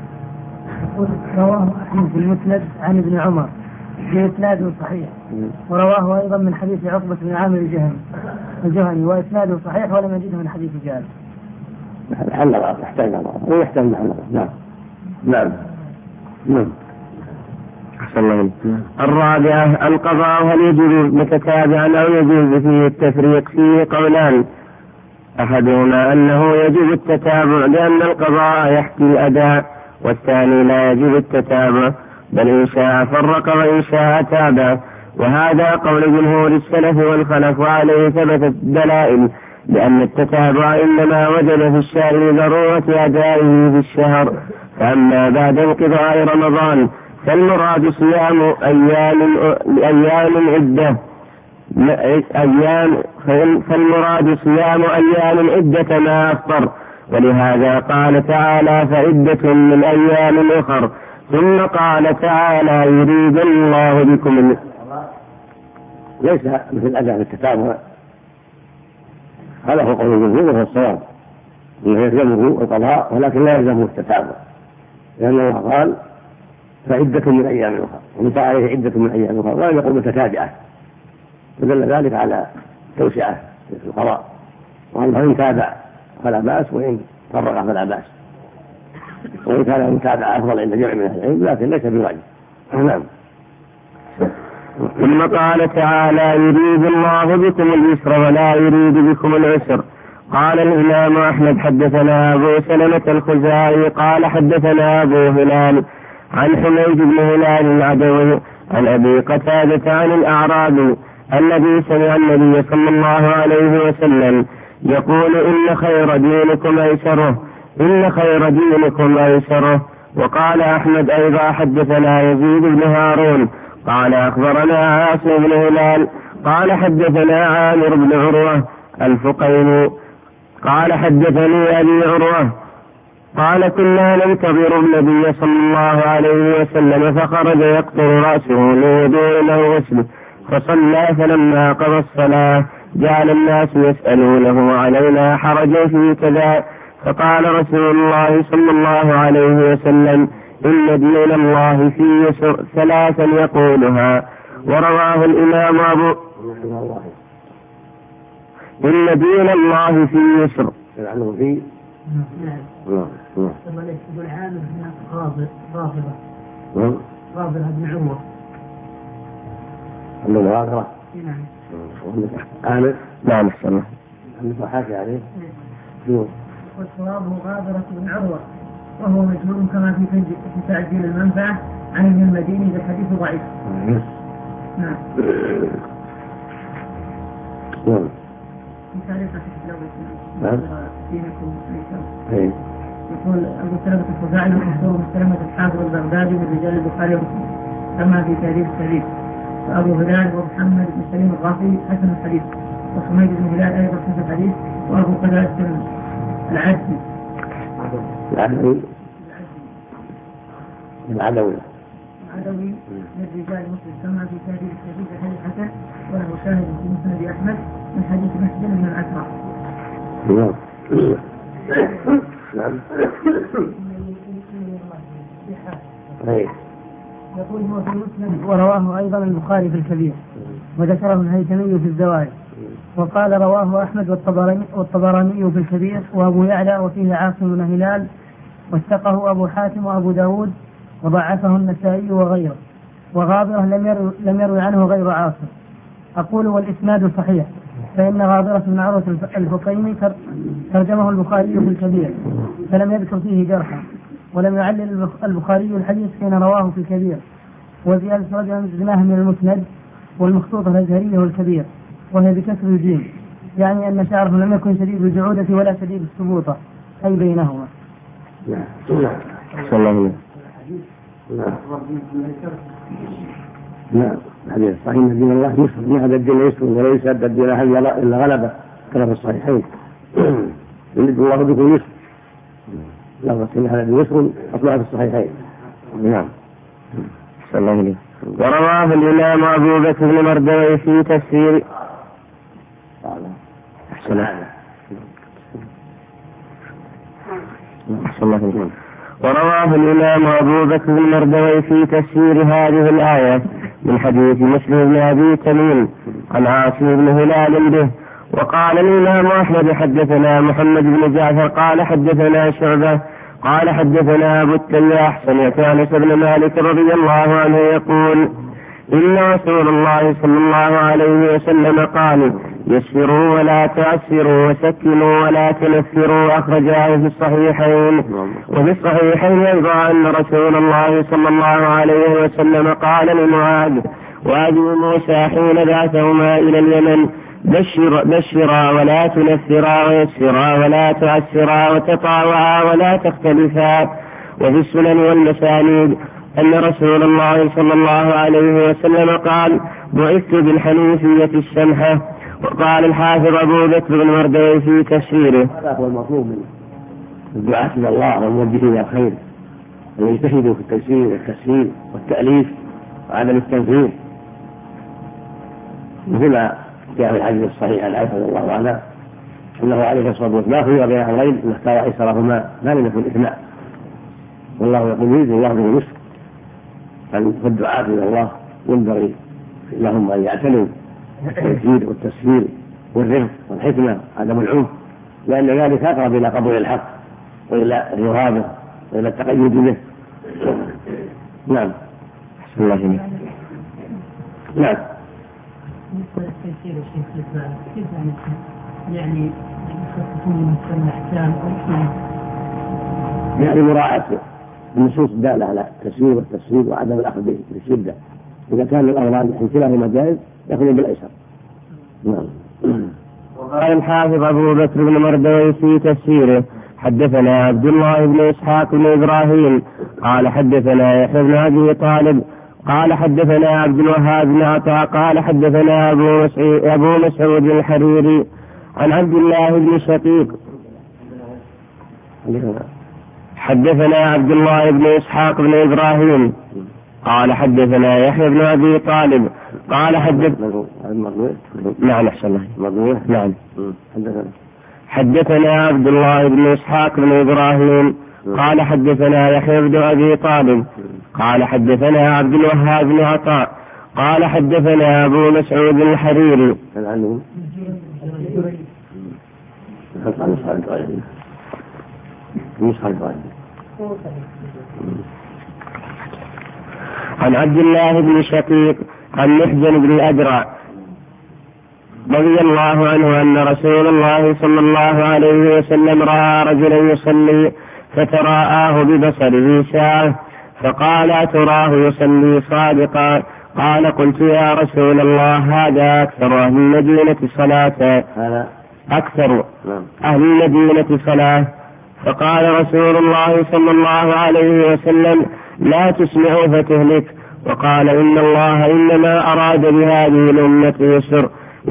رواه أحمد في المسند عن ابن عمر في إسناد صحيح، ورواه أيضا من حديث عقبة بن عامر الجهني وإسناده صحيح ولم يجده من حديث جابر. حل يحتاج ويحتاج نعم. نعم. نعم. الرابعة القضاء هل يجوز متتابعا أو يجوز فيه التفريق؟ فيه قولان: أحدهما أنه يجب التتابع لأن القضاء يحكي الأداء، والثاني لا يجب التتابع بل إن شاء فرق وإن شاء تابع. وهذا قول جمهور السلف والخلف وعليه ثبتت الدلائل لأن التتابع إنما وجد في الشهر لضرورة أدائه في الشهر. فأما بعد انقضاء رمضان فالمراد صيام أيام عدة ما أفطر. ولهذا قال تعالى: فعدة من أيام أخر. ثم قال تعالى: يريد الله بكم. ليس مثل أداء التتابع، هذا هو قول الجمهور وهو الصواب، انه يلزمه القضاء ولكن لا يلزمه التتابع، لأنه قال: فعدة من أيام أخرى، ومتى عليه عدة من أيام أخرى، ولم يقل متتابعة، فدل ذلك على توسعة في القضاء، وأنه إن تابع فلا بأس وإن فرق فلا بأس، وإن كان المتابعة أفضل عند جمع من أهل العلم لكن ليس بواجب. نعم. ثم قال تعالى: يريد الله بكم اليسر ولا يريد بكم العسر. قال الإمام أحمد: حدثنا أبو سلمة الخزاعي قال حدثنا أبو هلال عن حميد بن هلال العدوي عن أبي قتادة عن الأعرابي الذي سمع النبي صلى الله عليه وسلم يقول: إن خير دينكم أيسره. وقال أحمد أيضا: حدثنا يزيد بن هارون قال أخبرنا عاصم بن هلال قال حدثنا عامر بن عروة الفقيني قال حدثني أبي عروة قال: كنا ننتظر النبي صلى الله عليه وسلم فخرج يقطر رأسه ليدور له غسله فصلى، فلما قضى الصلاة جعل الناس يسألونه: علينا حرج في كذا؟ فقال رسول الله صلى الله عليه وسلم: إن دين الله في يسر ثلاثا يقولها. ورواه الإمام إن دين الله في يسر. غابرة بن عروة. عندنا غابرة. نعم. عامر. نعم السلام. عندنا حاكي عليه. والصواب غابرة بن عروة وهو مجهول كما في تعجيل المنفعة عن ابن المديني بالحديث ضعيف. نعم. نعم. في تاريخ الإسلام. نعم. دينكم أيسر. يقول أبو سلمة الخزاعي المشهور بسلمة الحافظ البغدادي من رجال البخاري ومسلم كما في تاريخ الشريف. وأبو هلال ومحمد بن سليم الغافي حسن الحديث، وحميد بن هلال أيضا حسن الحديث، وأبو قتادة العدوي. العدوي من رجال مسلم كما في تاريخ الشريف الحديث حسن، وله شاهد في مسند أحمد من حديث مسلم بن الأسرع. نعم. يقول هو في مسلم ورواه أيضا البخاري في الكبير، وذكره الهيثمي في الزوائد، وقال رواه أحمد والطبراني في الكبير، وأبو يعلى وفيه عاصم بن هلال، وثقه أبو حاتم وأبو داود، وضعفه النسائي وغيره. وغابرة لم يروي عنه غير عاصم. أقول والإسناد صحيح، فإن غابرة بن عروة الفقيمي ترجمه البخاري في الكبير فلم يذكر فيه جرحا، ولم يعلل البخاري الحديث حين رواه في الكبير. وزيادة رجل زناه من المسند والمخطوطة الأزهرية والكبير، وهي بكسر الجيم، يعني أن شعره لم يكن شديد الجعودة ولا شديد السبوطة، أي بينهما. نعم. حديث صحيح ان دين الله يسر، ما هذا الدين يسر وليس الدين الا غلبه كما في الصحيحين. يريد الله بكم يسر، لفظة ان هذا الدين يسر اصلها في الصحيحين. نعم. ورواه الإمام أبو بكر بن مردوي في تفسير ورواه الإمام أبو بكر بن مردوي في تفسير هذه الآية من حديث مسلم بن أبي تميم عن عاصم بن هلال به. وقال الإمام أحمد حدثنا محمد بن جعفر قال حدثنا شعبة قال حدثنا أبو التياح سمعت أنس بن مالك رضي الله عنه يقول إن رسول الله صلى الله عليه وسلم قال يسروا ولا تعسروا وسكنوا ولا تنفروا، أخرجاه في الصحيحين. وفي الصحيحين أيضا أن رسول الله صلى الله عليه وسلم قال لمعاذ وأبي موسى حين بعثهما إلى اليمن بشرا ولا تنفرا، ويسرا ولا تعسرا، وتطاوعا ولا تختلفا. وفي السنن والمسانيد أن رسول الله صلى الله عليه وسلم قال بعثت بالحنيفية السمحة. وقال الحافظ أبو بكر بن مردوي في تفسيره هذا هو المطلوب من الدعاة إلى الله والموجهين إلى الخير، أن يجتهدوا في التيسير والتسهيل والتأليف وعدم التنفير، مثل ما جاء في الحديث الصحيح عن عائشة رضي الله عنها أنه عليه الصلاة والسلام ما خير بين أمرين أن اختار أيسرهما ما لم يكن إثما، والله يقول يريد الله به اليسر. فالدعاة إلى الله ينبغي لهم أن يعتنوا التيسير والتسهيل والرفق والحكمة عدم العنف، لأن ذلك أقرب إلى قبول الحق وإلى رغابه وإلى التقيد به. نعم. بسم الله عليك. نعم. التيسير الشيخ الإسلام كيف يعني يخففون من الأحكام يعني مراعاة النصوص الدالة على التسهيل والتسهيل وعدم الأخذ بالشدة. إذا كان الأمران من كلاهما جائز يأخذ بالأيسر. نعم. وقال الحافظ أبو بكر بن مردوي في تفسيره حدثنا عبد الله بن إسحاق بن إبراهيم قال حدثنا يحيى بن أبي طالب قال حدثنا عبد الوهاب بن عطاء قال حدثنا أبو مسعود الحريري عن عبد الله بن شقيق حدثنا عبد الله بن إسحاق بن إبراهيم قال حدثنا يحيى بن أبي طالب قال حدثنا عبد الله بن إسحاق بن إبراهيم قال حدثنا يحيى بن أبي طالب قال حدثنا عبد الوهاب بن عطاء قال حدثنا أبو مسعود الحريري عن عبد الله بن شقيق عن محجن بن الأدرع رضي الله عنه أن رسول الله صلى الله عليه وسلم رأى رجلا يصلي فتراءاه ببصره ساعة فقال أتراه يصلي صادقا؟ قال قلت يا رسول الله هذا أكثر أهل المدينة صلاة أكثر أهل المدينة صلاة. فقال رسول الله صلى الله عليه وسلم لا تسمع فتهلك. وقال إن الله إنما أراد بهذه الأمة يسر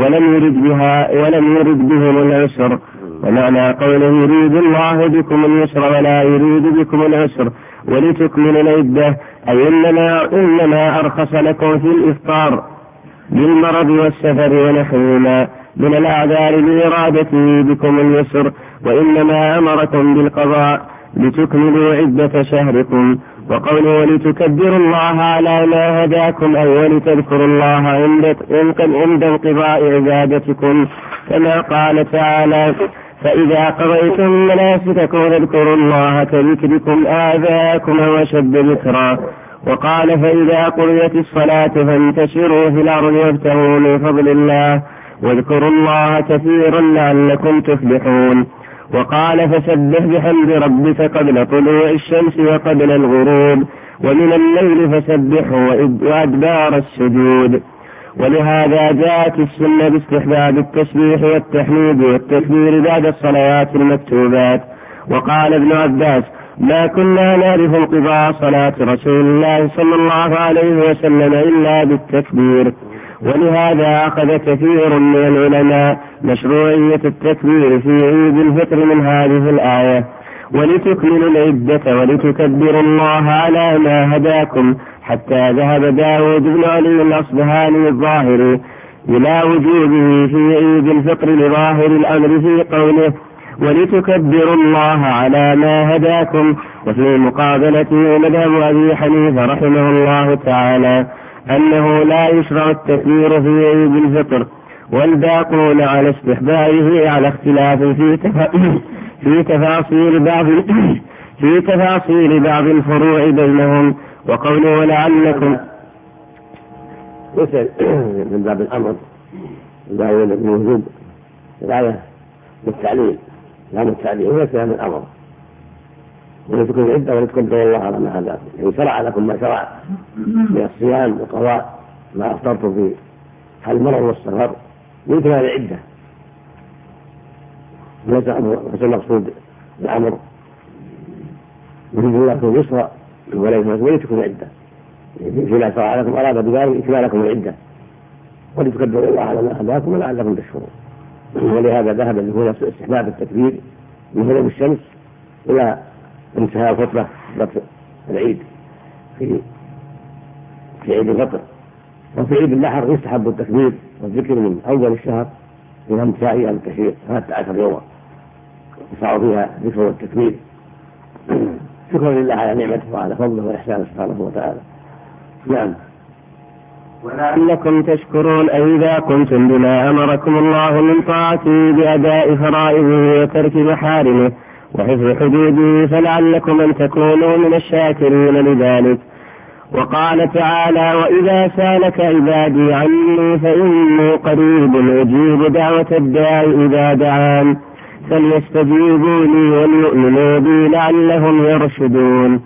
ولم يرد بهم العسر. ومعنى قوله يريد الله بكم اليسر ولا يريد بكم العسر ولتكملوا العدة أي إنما أرخص لكم في الإفطار بالمرض والسفر ونحوهما من الأعذار لإرادته بكم اليسر، وإنما أمركم بالقضاء لتكملوا عدة شهركم. وقوله ولتكبروا الله على ما هداكم أي ولتذكروا الله عند انقضاء عبادتكم، كما قال تعالى فإذا قضيتم مناسككم فاذكروا الله كذكركم آباءكم وأشد ذكرا. وقال فإذا قضيت الصلاة فانتشروا في الأرض وابتغوا من فضل الله واذكروا الله كثيرا لعلكم تفلحون. وقال فسبح بحمد ربك قبل طلوع الشمس وقبل الغروب ومن الليل فسبحه وأدبار السجود. ولهذا جاءت السنة باستحباب التسبيح والتحميد والتكبير بعد الصلوات المكتوبات. وقال ابن عباس ما كنا نعرف انقضاء صلاة رسول الله صلى الله عليه وسلم إلا بالتكبير. ولهذا أخذ كثير من العلماء مشروعية التكبير في عيد الفطر من هذه الآية ولتكملوا العدة ولتكبروا الله على ما هداكم، حتى ذهب داود بن علي الأصبهاني الظاهري إلى وجوبه في عيد الفطر لظاهر الأمر في قوله ولتكبروا الله على ما هداكم. وفي مقابلته مذهب أبي حنيفة رحمه الله تعالى أنه لا يشرع التكبير في عيد الفطر، والباقون على استحبابه على اختلاف في تفاصيل بعض الفروع بينهم. وقوله ولعلكم من باب الأمر الداعي موجود الآية بالتعليل لا بالتعليل وليس من الأمر ولتكن العدة ولتكبروا الله على ما هداكم، يعني شرع لكم ما شرع من الصيام وقضاء ما أفطرتم في حال المرض والسفر مثل هذه العدة، ليس المقصود بالأمر يريد الله لكم اليسر ولتكن العدة فيما شرع لكم أراد بذلك إكمالكم العدة ولتكبروا الله على ما هداكم ولعلكم تشكرون. ولهذا ذهب هنا استحباب التكبير من غروب الشمس إلى انتهاء الخطبة العيد في عيد الفطر. وفي عيد النحر يستحب التكبير والذكر من أول الشهر إلى انتهاء أيام التشريق 13 يوما يشرع فيها ذكر والتكبير شكرا لله على نعمته وعلى فضله وإحسانه سبحانه وتعالى. نعم. ولعلكم تشكرون أي إذا قمتم بما أمركم الله من طاعته بأداء فرائضه وترك محارمه وحفظ حدوده فلعلكم أن تكونوا من الشاكرين لذلك. وقال تعالى وإذا سالك عبادي عني فإني قريب أجيب دعوة الداعي إذا دعان فليستجيبوا لي وليؤمنوا بي لعلهم يرشدون.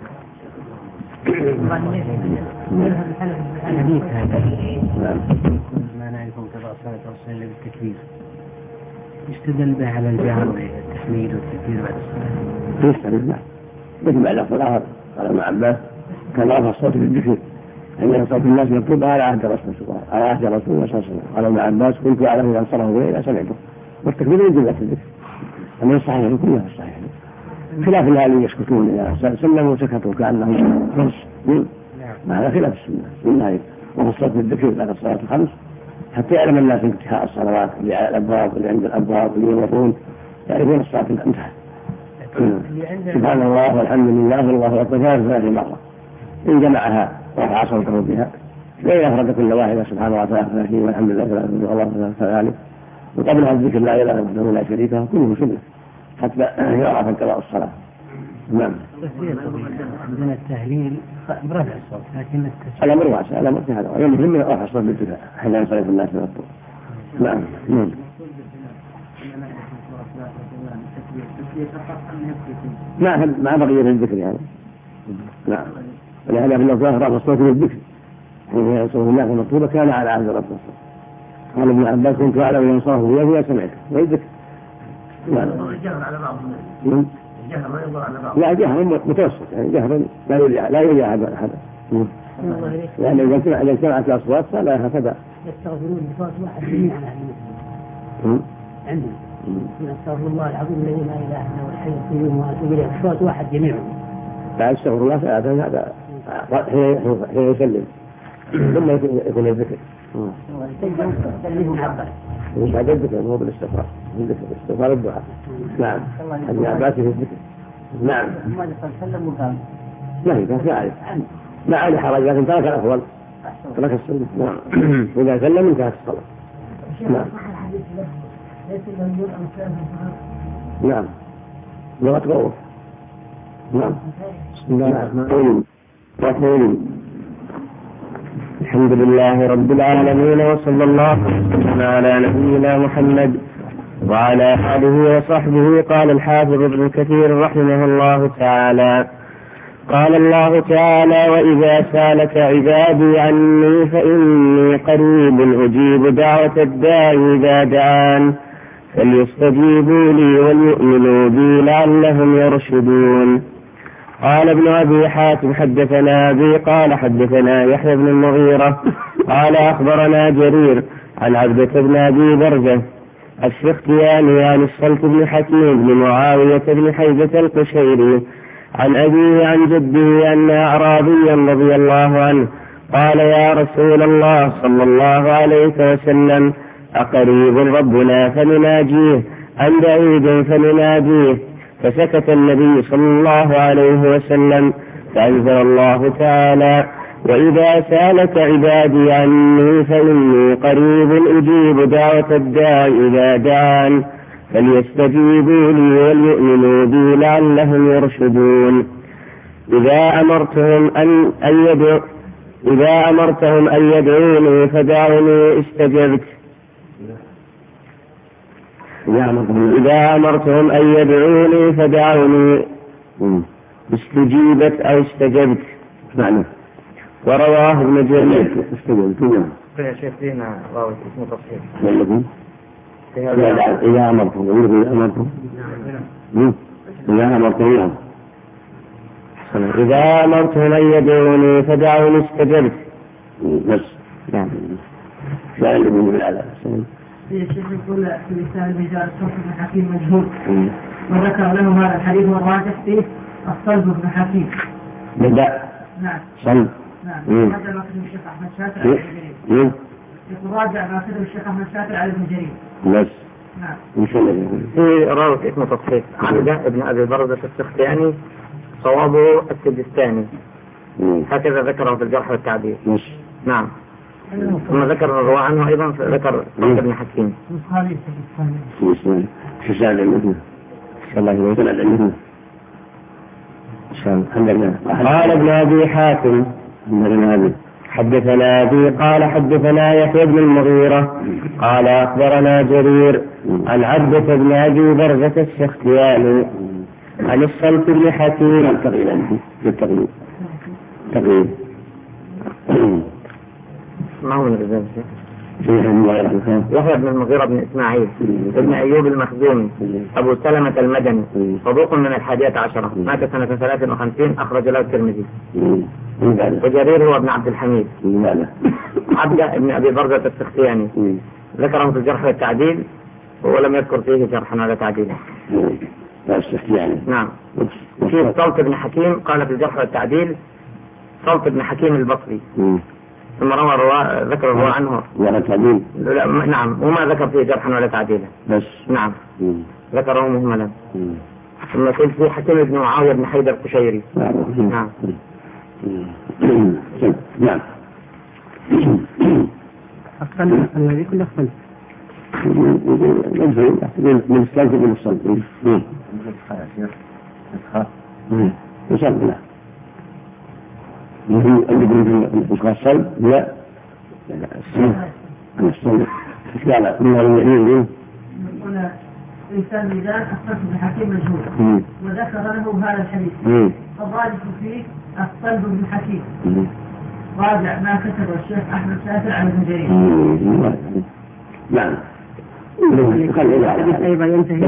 الحديث هذا ما نعرف انقضاء صلاة الرسول إلا بالتكبير يستدل به على الجهر والتحميد والتكبير بعد الصلاة. يستدل به مثل بعد الصلاة قال ابن عباس كان رفع الصوت بالذكر عندما صوت الناس مكتوب على عهد رسول الله على عهد رسول الله صلى الله عليه وسلم. قال ابن عباس كنت أعلم إذا صرفوا إليه إذا سمعته والتكبير يجب ذات الذكر أما الصحيح كلها الصحيح خلاف الذين يسكتون إذا سلموا وسكتوا كأنهم فرس هذا خلاف السنة وهو الصوت بالذكر بعد الصلاة الخمس حتى يعلم الناس انتهاء الصلوات اللي على الأبواب اللي عند الأبواب اللي يوقفون يعرفون الصلاة انتهت. سبحان الله والحمد لله والله أكبر 33 مرة إن جمعها ورفع صوته بها لا يفرد كل واحدة سبحان الله 33 والحمد لله 33 والله ذلك. وقبلها الذكر لا إله إلا الله لا شريك له كله سنة حتى يعرف انقضاء الصلاة. نعم. عندنا التهليل برفع الصوت لكن الأمر واسع، الأمر في هذا يوم من رفع الصوت بالدفاع حين ينصرف الناس من الطول. نعم. ما بقي الذكر يعني. نعم. ولهذا في اللفظ رفع الصوت بالذكر حين ينصرف الناس من الطول كان على عهد رفع الصوت. قال ابن عباس كنت أعلم أن ينصرف بيده سمعت والذكر. نعم. لا جهر متوسط يعني جهر لا يرجع هذا. يعني إذا اجتمعت الأصوات فلا هكذا. يستغفرون بصوت واحد جميعا عندنا. استغفر الله العظيم الذي لا إله إلا هو الحي القيوم وأتوب إليه بصوت واحد جميعهم. لا استغفر الله هذا حين يسلم ثم يكون الذكر. هذا الذكر هو بالاستغفار. الاستغفار الدعاء. نعم. ابن عباس في الذكر. نعم. لا كان يعرف ما عليه حرج لكن ترك الأفضل ترك السنة. نعم. إذا سلم انتهت الصلاة. نعم. نعم. لغة غوف. نعم. بسم الله الرحمن الرحيم. الحمد لله رب العالمين وصلى الله وسلم على نبينا محمد وعلى آله وصحبه. قال الحافظ ابن كثير رحمه الله تعالى: قال الله تعالى: وإذا سالك عبادي عني فإني قريب أجيب دعوة الداعي إذا دعان فليستجيبوا لي وليؤمنوا بي لعلهم يرشدون. قال ابن أبي حاتم حدثنا أبي قال حدثنا يحيى بن المغيرة قال أخبرنا جرير عن عبدة بن أبي برزة السختياني عن الصلت بن حكيم بن معاوية بن حيزة القشيري عن أبيه عن جده أن أعرابيا رضي الله عنه قال: يا رسول الله صلى الله عليه وسلم، أقريب ربنا فنناجيه أم بعيد فنناديه؟ فسكت النبي صلى الله عليه وسلم، فأنزل الله تعالى: وإذا سالك عبادي عني فإني قريب أجيب دعوة الداعي إذا دعان فليستجيبوا لي وليؤمنوا بي لعلهم يرشدون. إذا أمرتهم أن يدعوني فدعوني استجبت. إذا أمرتهم أن يدعوني فدعوني استجيبت أو استجبت. معنى. ورواه ابن جرير. استجبت. يا شيخ فينا راوي اسمه تصحيح. إذا أمرتهم إذا أمرتهم أن يدعوني فدعوني استجبت. بس. نعم. لا يلزم بالعلاء. الشيخ يقول في لسان الرجال الصلت بن حكيم مجهول وذكر له هذا الحديث والراجح فيه الصلت بن حكيم. بدأ. نعم. صلت. نعم. هذا ما كتب الشيخ أحمد شاكر على ابن جرير. يراجع ما كتب الشيخ أحمد شاكر على ابن جرير. بس. نعم. في راوي اسمه تصحيح عبدة ابن أبي برزة السختياني صوابه السجستاني هكذا ذكره في الجرح والتعديل. نعم. ثم ذكر الرواة عنه أيضا ذكر صلت بن حكيم. قال ابن أبي حاتم حدثنا أبي قال حدثنا يحيى بن المغيرة قال أخبرنا جرير عن عبدة بن أبي برزة السختياني عن الصلت بن حكيم. تقريب ما هو الرجال يحيى بن المغيرة بن إسماعيل ابن أيوب المخزومي أبو سلمة المدني صدوق من 11 مات سنة 53 أخرج له الترمذي. وجرير هو ابن عبد الحميد عبدة ابن أبي برزة السختياني ذكره في الجرح والتعديل ولم يذكر فيه جرحا ولا تعديلا. نعم. في صلت بن حكيم قال في الجرح والتعديل صلت بن حكيم البصري ثم روى ذكر الرواة عنه ولا تعديل. نعم. وما ذكر فيه جرحا ولا تعديلا. بس. نعم. ذكره مهملا. ثم في حكيم بن معاوية بن حيدر القشيري. نعم. نعم. أقل الذي كل أقل. من الصلت من الصلت. يصلي لا يمكن نسخة الصلب لا السنة السنة قال من المؤمنين هنا إنسان إذا أختص بحكيم مجهول وذكر له هذا الحديث فالراجح فيه الصلب بن حكيم راجع ما كتبه الشيخ أحمد شافع على ابن جرير. نعم. أيضا ينتهي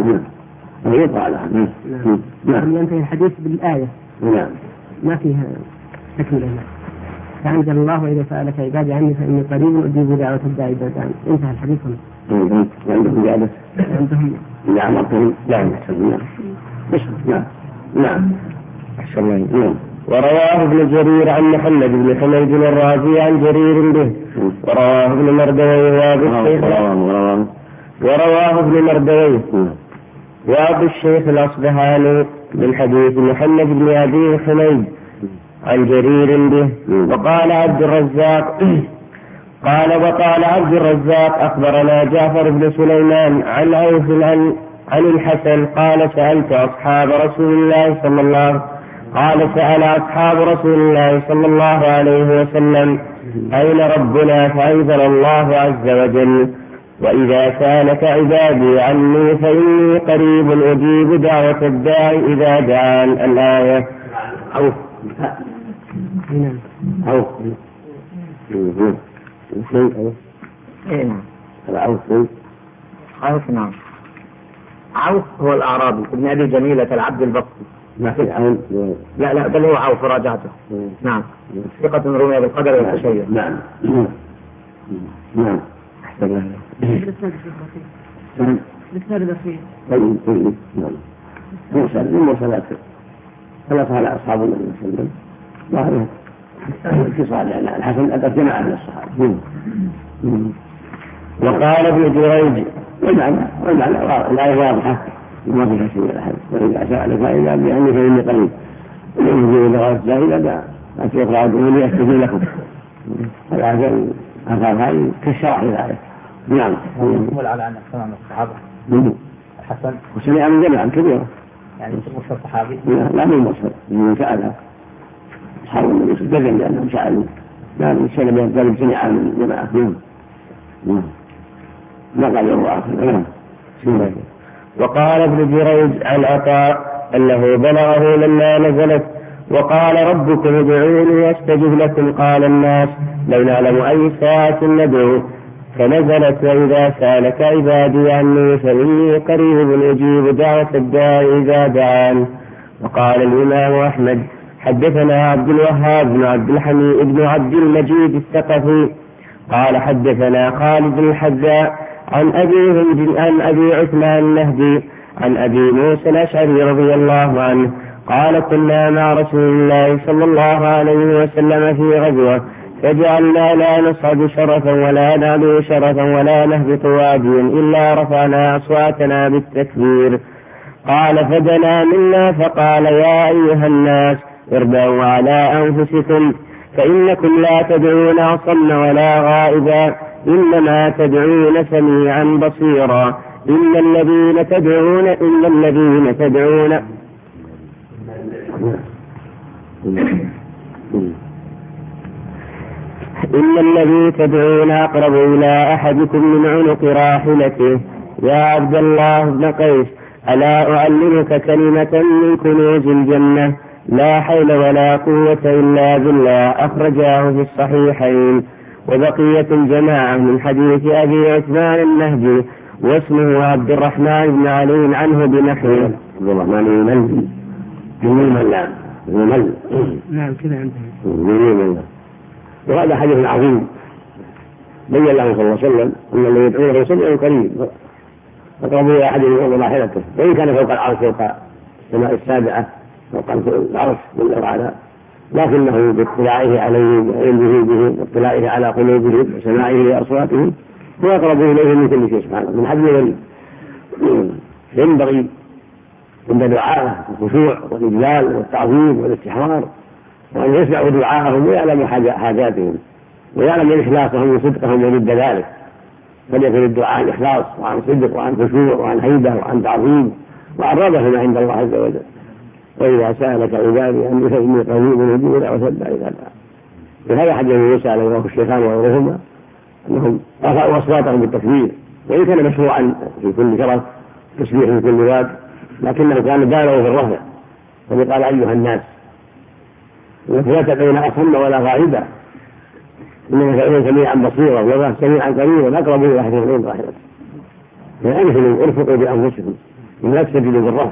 ينتهي الحديث بالآية. نعم. ما فيها تكملة. فأنزل الله وإذا سألك عبادي عني فإني قريب أجيب دعوة الداعي إذا دعاني. انتهى الحديث هنا. عندهم زيادة؟ عندهم. نعم أعطهم. نعم. نعم. نعم. أحسن الله. نعم. ورواه ابن جرير عن محمد بن حميد الرازي عن جرير به ورواه ابن مردويه ورواه ابن مردويه وابو الشيخ الأصبهاني من حديث محمد بن أبي حميد عن جرير به وقال عبد الرزاق أخبرنا جعفر بن سليمان عن عوف عن الحسن قال سأل أصحاب رسول الله صلى الله عليه وسلم أين ربنا فأنزل الله عز وجل وإذا سألك عبادي عني فإني قريب أجيب دعوة الداعي إذا دعان. الآية. عوف عوف هو الأعرابي ابن أبي جميلة العبد البصري. ما في عون. لا بل هو عوف راجعته. نعم. ثقة رمي بالقدر والتشيع. نعم. أحسن الله. الإسناد الأخير. طيب. مرسلات. ثلاث على أصحاب النبي صلى الله عليه وسلم. في صالح الحسن أتى جماعة من الصحابة. وقال ابن جريج والمعنى الآية واضحة ما فيها شيء من أحد وإذا سألك فإذا بأني فإني قريب يجيب دعوة الداعي إذا أتي يقرأ ادعوني أستجب لكم. هذا هذه كالشرح لذلك. نعم. يقول على أن سمع من الصحابة الحسن وسمع من جماعة كبيرة يعني مرسل صحابي. لا من مرسل من سألها أصحاب النبي صلى الله عليه وسلم لأنهم سألوا لا من سلم بل سمع من جماعة. ما قال يوم آخر. وقال ابن جريج عن عطاء أنه بلغه لما نزلت وقال ربكم ادعوني أستجب لكم قال الناس لو نعلم أي ساعة ندعو فنزلت وإذا سألك عبادي عني فإني قريب أجيب دعوة الداعي إذا دعان. وقال الإمام أحمد حدثنا عبد الوهاب بن عبد الحميد بن عبد المجيد الثقفي قال حدثنا خالد الحذاء عن أبي عثمان النهدي عن أبي موسى الأشعري رضي الله عنه قال كنا مع رسول الله صلى الله عليه وسلم في غزوة فجعلنا لا نصعد شرفا ولا نعلو شرفا ولا نهبط واديا إلا رفعنا أصواتنا بالتكبير. قال فدنا منا فقال يا أيها الناس اربعوا على أنفسكم فإنكم لا تدعون أصم ولا غائبا إنما تدعون سميعا بصيرا إن الذين تدعون أقرب إلى أحدكم من عنق راحلته. يا عبد الله بن قيس ألا أعلمك كلمة من كنوز الجنة لا حول ولا قوة إلا بالله أخرجاه في الصحيحين. وبقية الجماعة من حديث أبي عثمان النهدي واسمه عبد الرحمن بن علي عنه بنحوه. عبد الرحمن المل نعم كذا عنده. وهذا حديث عظيم بين له صلى الله عليه وسلم أن الذي يدعونه سميع قريب فقربوا إلى أحد يوم راحلته وإن كان فوق العرش فوق السماء السابعة فوق العرش جل وعلا لكنه باطلاعه عليهم وعلمه بهم واطلاعه على قلوبهم وسماعه لأصواتهم هو أقرب إليه من كل شيء سبحانه من حبل الوريد. ينبغي عند دعاءه الخشوع والإجلال والتعظيم والاستحضار وأن يسمع دعاءهم ويعلم حاجاتهم ويعلم من إخلاصهم وصدقهم وضد ذلك فليكن الدعاء عن إخلاص وعن صدق وعن خشوع وعن هيبة وعن تعظيم وعن رغبة عند الله عز وجل وإذا سألك عبادي أني فإني قريب أجيب دعوة الداعي إذا دعان. في هذا حديث موسى عليه رواه الشيخان وغيرهما أنهم رفعوا أصواتهم بالتكبير، وإن كان مشروعا في كل شرف تسبيح في كل واد، لكنه كان بالغوا في الرفع، فقال أيها الناس إنك لا تدعون أصم ولا غائبا، إنك تدعون سميعا بصيرا والله سميعا قريبا أقرب إلى أحدكم من راحلته. فأنزلوا ارفقوا بأنفسكم ولا تسجلوا بالرفع.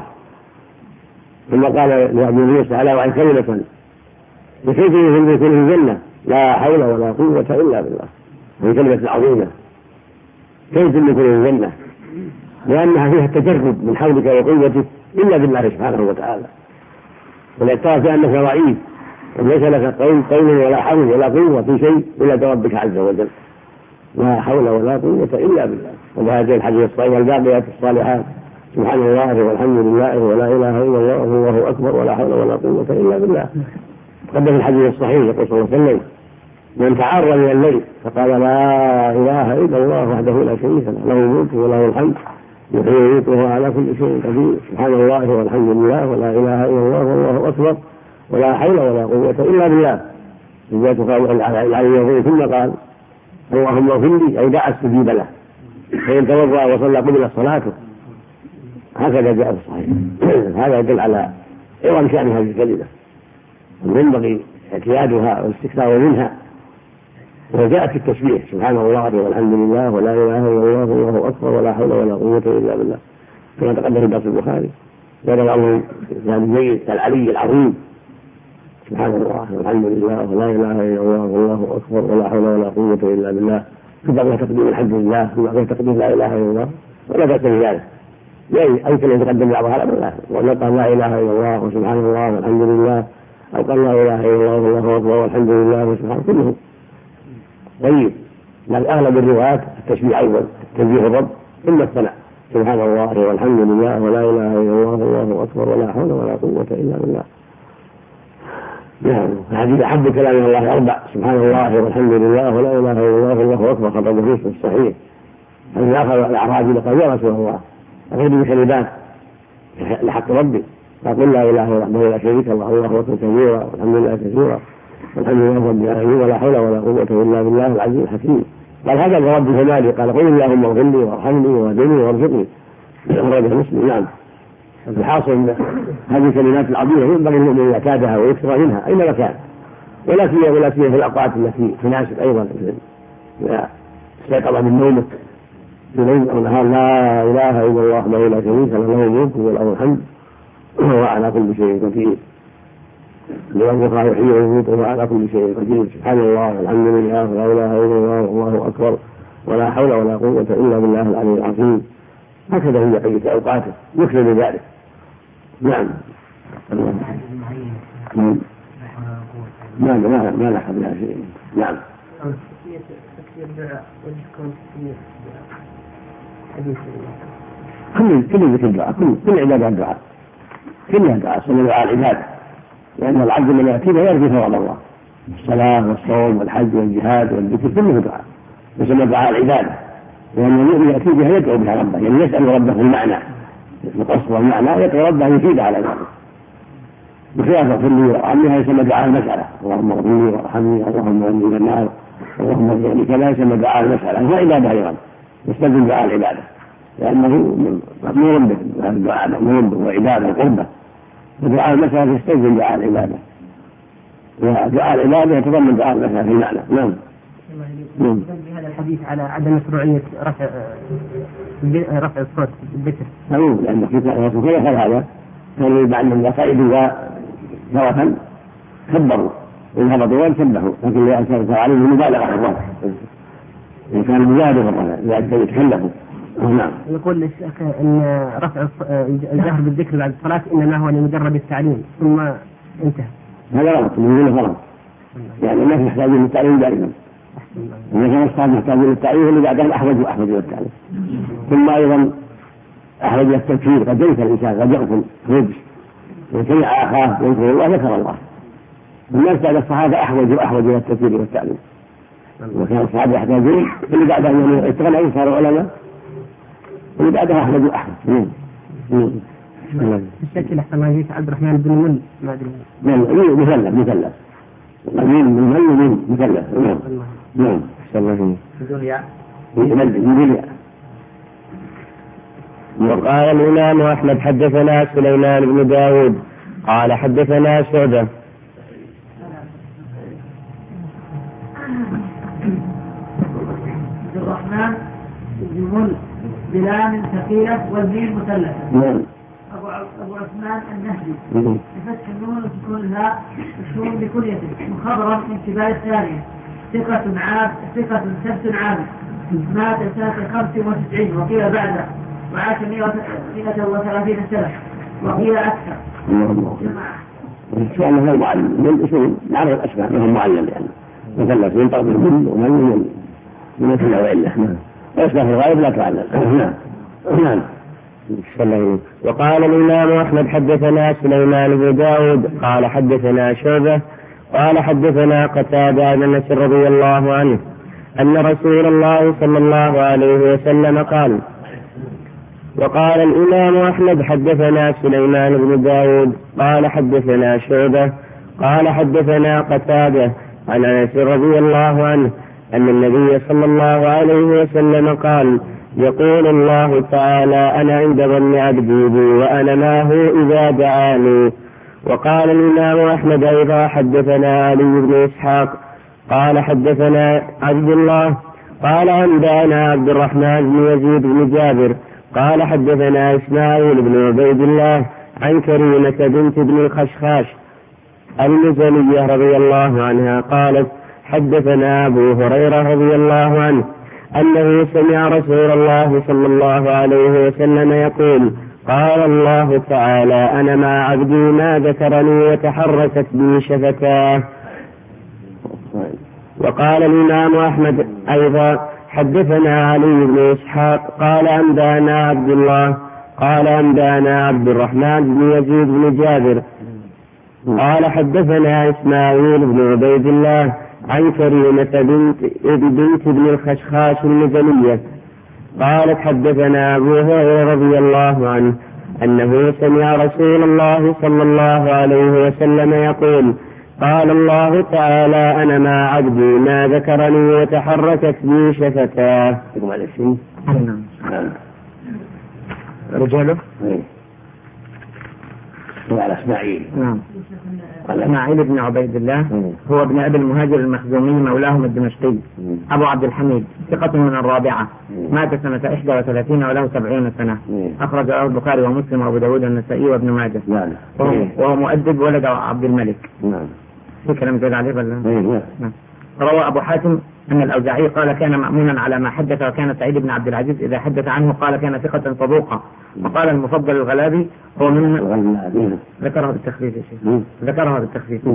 ثم قال لعبد موسى ألا وعن كلمة لكيف يكون في الجنة لا حول ولا قوة إلا بالله، وهي كلمة عظيمة. كيف يكون في الجنة؟ لأنها فيها التجرد من حولك وقوتك إلا بالله سبحانه وتعالى، والاعتراف بأنك ضعيف وليس لك قول ولا حول ولا قوة في شيء إلا بربك عز وجل، لا حول ولا قوة إلا بالله. وهذا الحديث الصحيح والباقيات الصالحات سبحان الله والحمد لله ولا إله إلا الله والله أكبر ولا حول ولا قوة إلا بالله. قدم الحديث الصحيح يقول صلى الله عليه وسلم من تعرض من الليل فقال لا إله إلا الله وحده لا شريك له له الملك وله الحمد يحيي ويميت وهو على كل شيء قدير سبحان الله والحمد لله ولا إله إلا الله والله أكبر ولا حول ولا قوة إلا بالله. إذا تقال العلي ثم قال اللهم اغفر لي أي دعا استجيب له، فإن توضأ وصلى قبل صلاته. هكذا جاء في الصحيح. هذا يدل على عظم شأن هذه الكلمة وينبغي اعتيادها والاستكثار منها. وجاءت في التسبيح سبحان الله والحمد لله ولا إله إلا الله والله أكبر ولا حول ولا قوة إلا بالله، كما تقدم في درس البخاري. قال الله يعني العلي العظيم سبحان الله والحمد لله ولا إله إلا الله والله أكبر ولا حول ولا قوة إلا بالله. تبقى تقديم الحمد لله تبقى تقديم لا إله إلا الله ولا بأس بذلك، يعني أي كلمة يتقدم بعضها لا بالله، وقال لا إله إلا الله وسبحان الله والحمد لله، أو قال لا إله إلا الله والله أكبر والحمد لله وسبحان كله طيب. لكن أغلب الروايات التسبيح أيضا تسبيح الرب ثم الثناء سبحان الله والحمد لله ولا إله إلا الله والله أكبر ولا حول ولا قوة إلا بالله. نعم هذه أحب كلام الله أربع سبحان الله والحمد لله ولا إله إلا الله والله أكبر خطب في الصحيح. هذا أخذ الأعرابي لقال يا رسول الله أخذ بكلمات لحق ربي فقل لا إله إلا الله لا شريك له الله أكبر كبيرا والحمد لله كثيرا والحمد لله رب العالمين ولا حول ولا قوة إلا بالله العزيز الحكيم. قال هذا لرب جمالي قال قل اللهم اغفر لي وارحمني واهدني وارزقني أخرجه مسلم. نعم الحاصل ان هذه الكلمات العظيمة ينبغي المؤمن يعتادها ويكثر منها أينما كان، ولا سيما في الأوقات التي تناسب أيضا استيقظ من نومه في ليل أو نهار لا إله إلا الله وحده لا شريك له له الملك وله الحمد وهو على كل شيء قدير. لأنه يحيي ويميت وهو على كل شيء قدير سبحان الله والحمد لله ولا إله إلا الله والله أكبر ولا حول ولا قوة إلا بالله العلي العظيم. هكذا هي بقية أوقاته يكثر من ذلك. نعم ما لح بها شيء. نعم كل ذكر الدعاء كل عبادة الدعاء كلها دعاء سنة دعاء العبادة، لأن العبد من يأتيه يرجو ثواب الله. الصلاة والصوم والحج والجهاد والذكر كله دعاء يسمى دعاء العبادة، لأن المؤمن يأتي بها يدعو بها ربه، يعني يسأل ربه المعنى القصد والمعنى يدعو ربه يفيد على ذلك. بخلاف اغفر لي وارحمني يسمى دعاء المسألة اللهم اغفر لي وارحمني اللهم اغفر لي النار اللهم اغفر لي كذا يسمى دعاء المسألة هو عبادة أيضا يستلزم دعاء العبادة، لأنه مأمور به هذا الدعاء مأمور به وعبادة وقربة، ودعاء المسألة يستلزم دعاء العبادة، ودعاء العبادة يتضمن دعاء المسألة في المعنى. نعم هذا الحديث على عدم مشروعية رفع الصوت بالذكر. نعم لأن في الرسول كيف هذا كانوا بعد من قصائد ثوابا كبروا إن هبطوا وانتبهوا، لكن لا أثر عليه المبالغة في الرفع إن كان مجاهد في الرفع لأجل يتكلفوا. نعم يقول الشيخ أن رفع الجهر بالذكر بعد الصلاة إنما هو لمجرد التعليم ثم انتهى. هذا غلط من غلط، يعني الناس يحتاجون للتعليم دائما، إذا كان محتاجين للتعليم اللي بعدهم أحوج للتعليم، ثم أيضا أحوج للتذكير. قد ينسى الإنسان قد يغفل رجس وسمع أخاه يذكر الله ذكر الله. الناس بعد الصحابة أحوج إلى التذكير والتعليم، وكان الصحابة يحتاجون اللي بعدهم يتغنى صاروا علماء، واللي بعدها أحوج. الشكل أحسن ما يجيك عبد الرحمن بن من ما أدري. مثلث. قليل من مثلث. نعم. بدون ياء. وقال الإمام أحمد حدثنا سليمان بن داود قال حدثنا شعبة. عبد الرحمن بن مل بلام ثقيلة والميم مثلثة. أبو عثمان النهدي بفتح النون وسكون الهاء مشهور بكنيته مخضرم من كبار الثانية ثقة ثبت عابد مات سنة 95 وقيل بعده وعاش 130 سنة وقيل أكثر. إن شاء الله هو معلم من الأصول نعرف الأسماء منهم معلم يعني مثلث ينطق بالكل ومن مثل وإلا ويسمى في الغالب لا تعلم. نعم. وقال الإمام أحمد حدثنا سليمان بن داود قال حدثنا شعبة قال حدثنا قتادة بن أنس رضي الله عنه أن رسول الله صلى الله عليه وسلم قال. وقال الإمام أحمد حدثنا سليمان بن داود قال حدثنا شعبة قال حدثنا قتادة عن أنس رضي الله عنه أن النبي صلى الله عليه وسلم قال يقول الله تعالى أنا عند ظن عبدي بي وأنا معه إذا دعاني. وقال الإمام أحمد أيضا حدثنا علي بن إسحاق قال حدثنا عبد الله قال أنبأنا عبد الرحمن بن يزيد بن جابر قال حدثنا إسماعيل بن عبيد الله عن كريمة بنت ابن الخشخاش المزنية رضي الله عنها قالت حدثنا أبو هريرة رضي الله عنه أنه سمع رسول الله صلى الله عليه وسلم يقول قال الله تعالى أنا مع عبدي ما ذكرني وتحركت بي شفتاه. وقال الإمام أحمد أيضا حدثنا علي بن إسحاق قال أنبأنا عبد الله قال أنبأنا عبد الرحمن بن يزيد بن جابر قال حدثنا إسماعيل بن عبيد الله عن كريمة بنت ابن الخشخاش المزنية قالت حدثنا أبو هريرة رضي الله عنه أنه سمع رسول الله صلى الله عليه وسلم يقول قال الله تعالى أنا مع عبدي ما ذكرني وتحركت بي شفتاه. رجاله وعلى إسماعيل. نعم. إسماعيل بن عبيد الله هو ابن أبي المهاجر المخزومي مولاهم الدمشقي أبو عبد الحميد ثقة من الرابعة مات سنة 31 وله 70 سنة أخرج له البخاري ومسلم وأبو داود والنسائي وابن ماجه وهو مؤدب ولد عبد الملك. في كلام زاد عليه ولا؟ روى أبو حاتم أن الأوزاعي قال كان مأمونا على ما حدث وكان سعيد بن عبد العزيز إذا حدث عنه قال كان ثقة صدوقا. وقال المفضل الغلابي هو ممن ذكرها بالتخفيف يا شيخ ذكرها بالتخفيف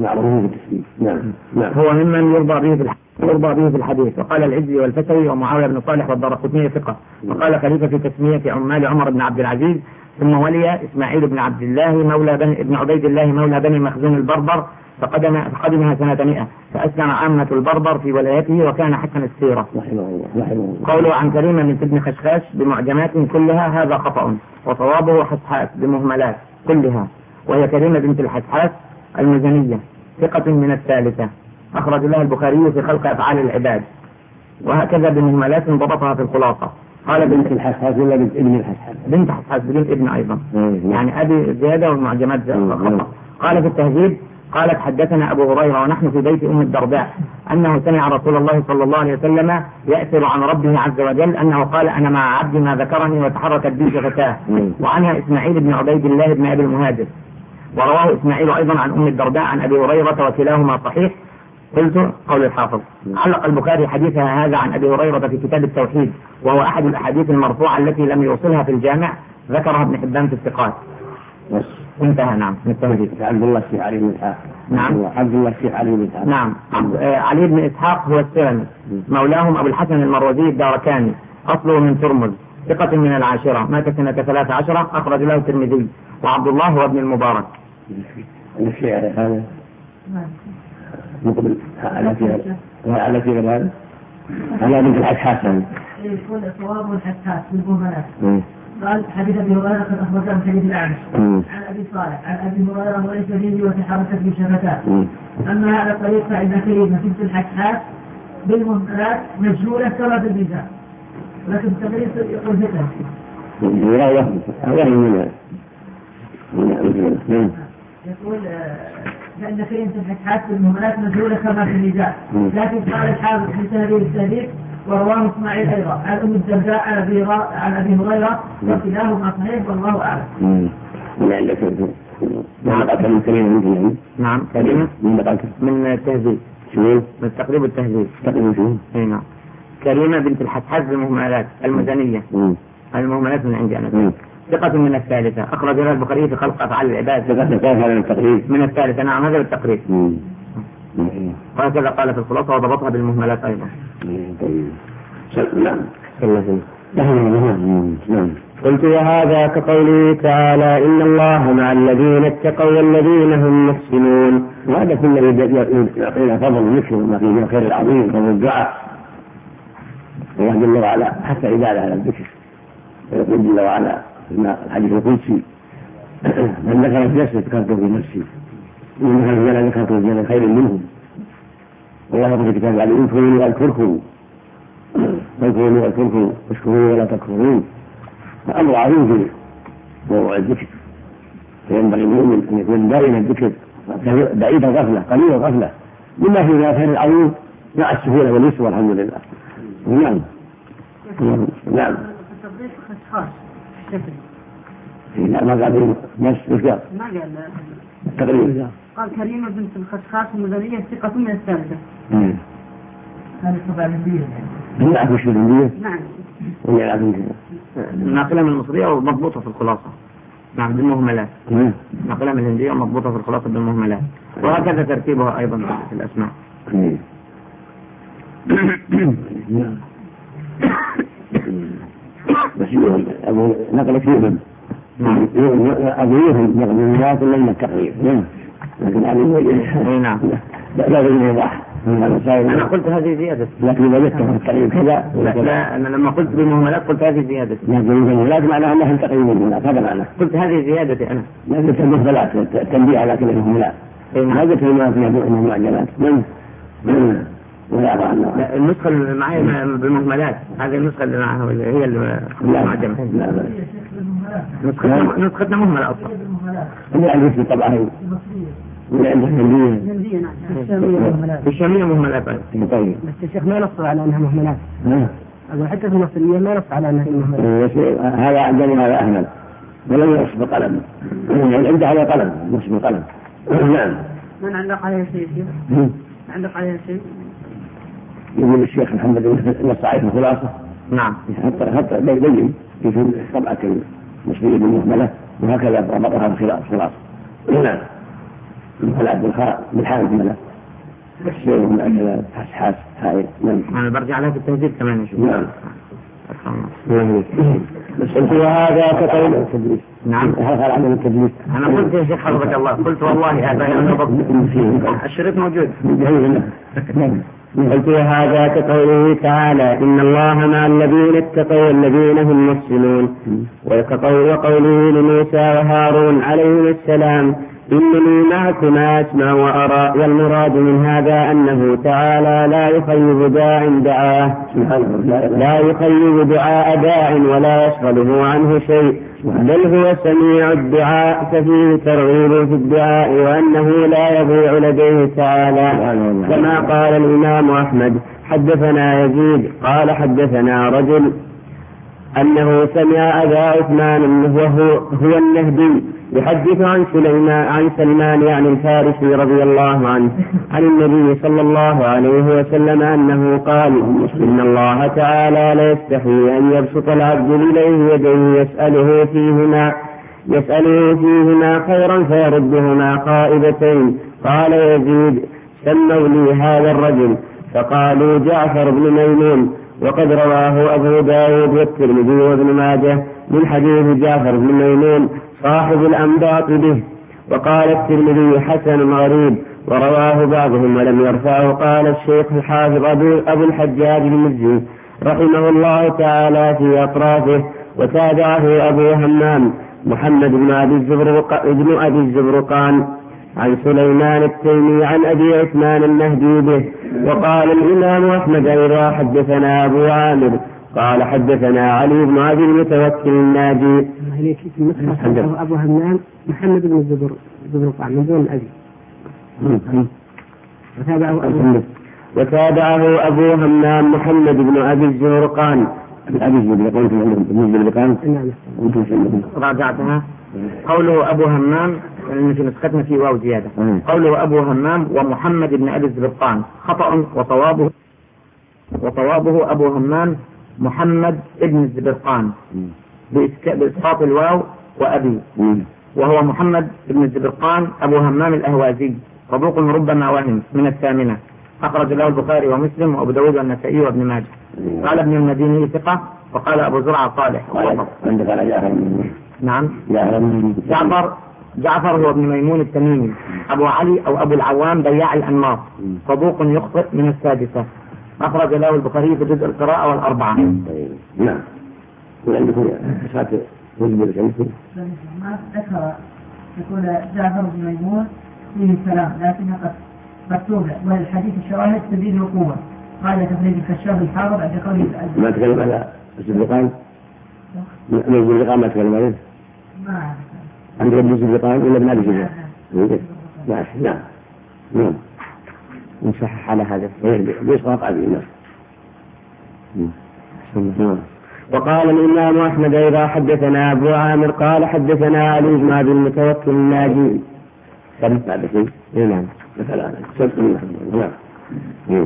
هو ممن يرضى به في الحديث. وقال العزي والفتوي ومعاوية بن صالح والدارقطني ثقة. وقال خليفة في تسمية عمال عمر بن عبد العزيز ثم ولي إسماعيل بن عبد الله مولى ابن عبيد الله مولى بني مخزوم البربر فقدمها سنة 100 فأسلم عامة البربر في ولايته وكان حسن السيرة. قوله عن كريمة من ابن خشخاش بمعجمات كلها هذا خطأ وصوابه حسحاس بمهملات كلها وهي كريمة بنت الحسحاس المزنية ثقة من الثالثة أخرج لها البخاري في خلق أفعال العباد وهكذا بمهملات ضبطها في الخلاصة. قال بنت الحسحاس ولا بنت ابن الحسحاس؟ بنت حسحاس بدون ابن أيضا يعني أبي زيادة والمعجمات خطأ. قال في التهذيب قالت حدثنا أبو هريرة ونحن في بيت أم الدرداء أنه سمع رسول الله صلى الله عليه وسلم يأثر عن ربه عز وجل أنه قال أنا مع عبدي ما ذكرني وتحركت بي شفتاه. وعنها إسماعيل بن عبيد الله بن أبي المهاجر ورواه إسماعيل أيضا عن أم الدرداء عن أبي هريرة وكلاهما صحيح. قلت قول الحافظ علق البخاري حديثها هذا عن أبي هريرة في كتاب التوحيد وهو أحد الأحاديث المرفوعة التي لم يوصلها في الجامع ذكرها ابن حبان في الثقات. انتهى. نعم. عبد الله الشيخ علي بن إسحاق. نعم. عبد الله الشيخ علي بن إسحاق. نعم. علي بن إسحاق هو السلمي مولاهم أبو الحسن المروزي الداركاني أصله من ترمز ثقة من العاشرة مات سنة 13 أخرج له الترمذي. وعبد الله هو ابن المبارك. الشيء هذا مقبل على في هذا على بنت الحسحاس. يقول صواب الحسحاس بالمهملات قال حديث ابي هريره قد اخبرت عن حديث الاعمش عن ابي صالح عن ابي هريره وليس بيدي وتحركت بشفتاه. اما هذا الطريق فان كلمه بنت الحكحات بالمهملات مجهوله كما في الميزان، ولكن التقريب يقول ذكرها. يقول فإن كلمة الحكحات بالمهملات مجهولة كما في الميزان، لكن قال الحافظ في تهذيب التهذيب ورواه اسماعيل ايضا عن ام الدرداء عن ابي هريره وكلاهما صحيح والله اعلم. نعم كلمة من التهذيب من تقريب التهذيب نعم كلمة بنت الحكحات بالمهملات المزنية المهملات من عندي أنا ثقة من الثالثة أخرج لها البخاري في خلق أفعال العباد من الثالثة. نعم هذا بالتقريب وهكذا قال في الخلاصة وضبطها بالمهملات أيضا. قلت وهذا كقوله تعالى إن الله مع الذين اتقوا والذين هم محسنون. وهذا كله يعطينا فضل ذكر وما فيه من الخير العظيم فضل الدعاء. الله جل وعلا حتى عبادة على الذكر ويقول جل وعلا في الحديث القدسي من ذكر في نفسه ذكرته في نفسي ومن ذكر في جنة ذكرته في جنة خير منهم. والله يقول في الكتاب عليه اذكروني اذكركم فاذكروني اذكركم واشكروني ولا تكفرون. فأمر عظيم في موضوع الذكر فينبغي المؤمن أن يكون دائما الذكر بعيد الغفلة قليل الغفلة مما فيه من الخير العظيم مع السهولة واليسر والحمد لله. نعم نعم التطبيق خشخاش لا ما قال نفس الكتاب ما قال التقريب قال كريمة بنت الخشخاش المدنية ثقة من الثالثة. هذه طبعا الهندية هي أعرف شو الهندية؟ نعم هي أعرف ناقلة من المصرية ومضبوطة في الخلاصة. نعم بالمهملات ناقلة من الهندية ومضبوطة في الخلاصة بالمهملات وهكذا ترتيبها أيضا في الأسماء. بس أبو نقل فيهم أبو يهم نقل من الناس لم التقريب لكن أبو نعم لا غير واحد. أنا قلت هذه زيادة لكن إذا جدت التقريب كذا لا أنا لما قلت بالمهملات قلت هذه زيادة لكن معناها أنها تقريب المهملات هذا معناه قلت هذه زيادة أنا لا قلت المهملات التنبيه على كل المهملات ما قلت ما فيها المعجلات لا النسخة اللي معي بالمهملات هذه النسخة اللي معها هي المعجمة نسختنا مهملة أصلا اللي عندي في طبعا اللي عندي الهندية نعم الشامية مهملات طيب بس الشيخ ما نص على أنها مهملات أقول حتى في المصرية ما نص على أنها مهملات هذا عندنا هذا أهمل ولم ينص بقلم عنده على قلم نص بقلم. نعم من علق عليها شيء علق عليها شيء يقول الشيخ محمد نص عليه الخلاصة. نعم حتى بين في طبعة المصرية بالمهملة وهكذا ربطها الخلاصة. نعم بالحال المهملة الشيء من أجل حاس هاي. نعم أنا برجع لها في التهذيب كمان نشوف. نعم قلت وهذا كقول نعم هذا العمل التدليس. أنا قلت يا شيخ حفظك الله قلت والله هذا الشريط موجود. قلت وهذا كقوله تعالى إن الله مع الذين اتقوا والذين هم محسنون وقوله لموسى وهارون عليهما السلام إنني معكما أسمع وأرى. والمراد من هذا أنه تعالى لا يخيب دعاء داع ولا يشغله عنه شيء بل هو سميع الدعاء ففيه ترغيب في الدعاء وأنه لا يضيع لديه تعالى كما قال الإمام أحمد حدثنا يزيد قال حدثنا رجل أنه سمع أبا عثمان وهو النهدي يحدث عن سلمان يعني الفارسي رضي الله عنه عن النبي صلى الله عليه وسلم أنه قال إن الله تعالى لا يستحي أن يبسط العبد إليه يديه يسأله فيهما خيرا فيردهما خائبتين. قال يزيد سموا لي هذا الرجل فقالوا جعفر بن ميمون. وقد رواه أبو داود والترمذي وابن ماجه من حديث جعفر بن ميمون صاحب الأنباط به. وقال الترمذي حسن غريب ورواه بعضهم ولم يرفعه. قال الشيخ الحافظ أبو الحجاج المزي رحمه الله تعالى في أطرافه وتابعه أبو همام محمد بن أبي الزبرقان عن سليمان التيمي عن أبي عثمان النهدي به. وقال الإمام أحمد أيضا حدثنا أبو عامر قال حدثنا علي بن أبي المتوكل الناجي. أبو همام محمد بن الزبرقان من دون أبي. وتابعه أبو همام محمد بن أبي الزبرقان. راجعتها. قوله أبو همام في نسختنا في واو زيادة. قوله أبو همام ومحمد بن أبي الزبرقان خطأ، وصوابه أبو همام محمد بن الزبرقان بإسقاط الواو وأبي، وهو محمد بن الزبرقان أبو همام الأهوازي صدوق ربما وهم من الثامنة، أخرج له البخاري ومسلم وأبو داود والنسائي وابن ماجه. قال ابن المديني ثقة، وقال أبو زرعة صالح. نعم. جعفر هو ابن ميمون التميمي أبو علي أو أبو العوام بياع الأنماط صدوق يخطئ من السادسة، أخرج له البخاري في جزء القراءة والأربعة. نعم. وعندكم إسحاق ما ذكر يقول جعفر بن ميمون فيه السلام لكنها قد مكتوبة، والحديث الشواهد تزيد القوة. قال تخريج الكشاف الحافظ عند قوله ما تكلم على الزبرقان؟ من الزبرقان ما تكلم عليه؟ ما عند ابن الزبرقان ولا ابن ابي الزبرقان؟ نعم. نعم. نصحح على هذا بإسقاط أبي. نعم. وقال الإمام أحمد أيضا حدثنا أبو عامر قال حدثنا علي بن أبي المتوكل الناجي. نعم. مثلا نعم.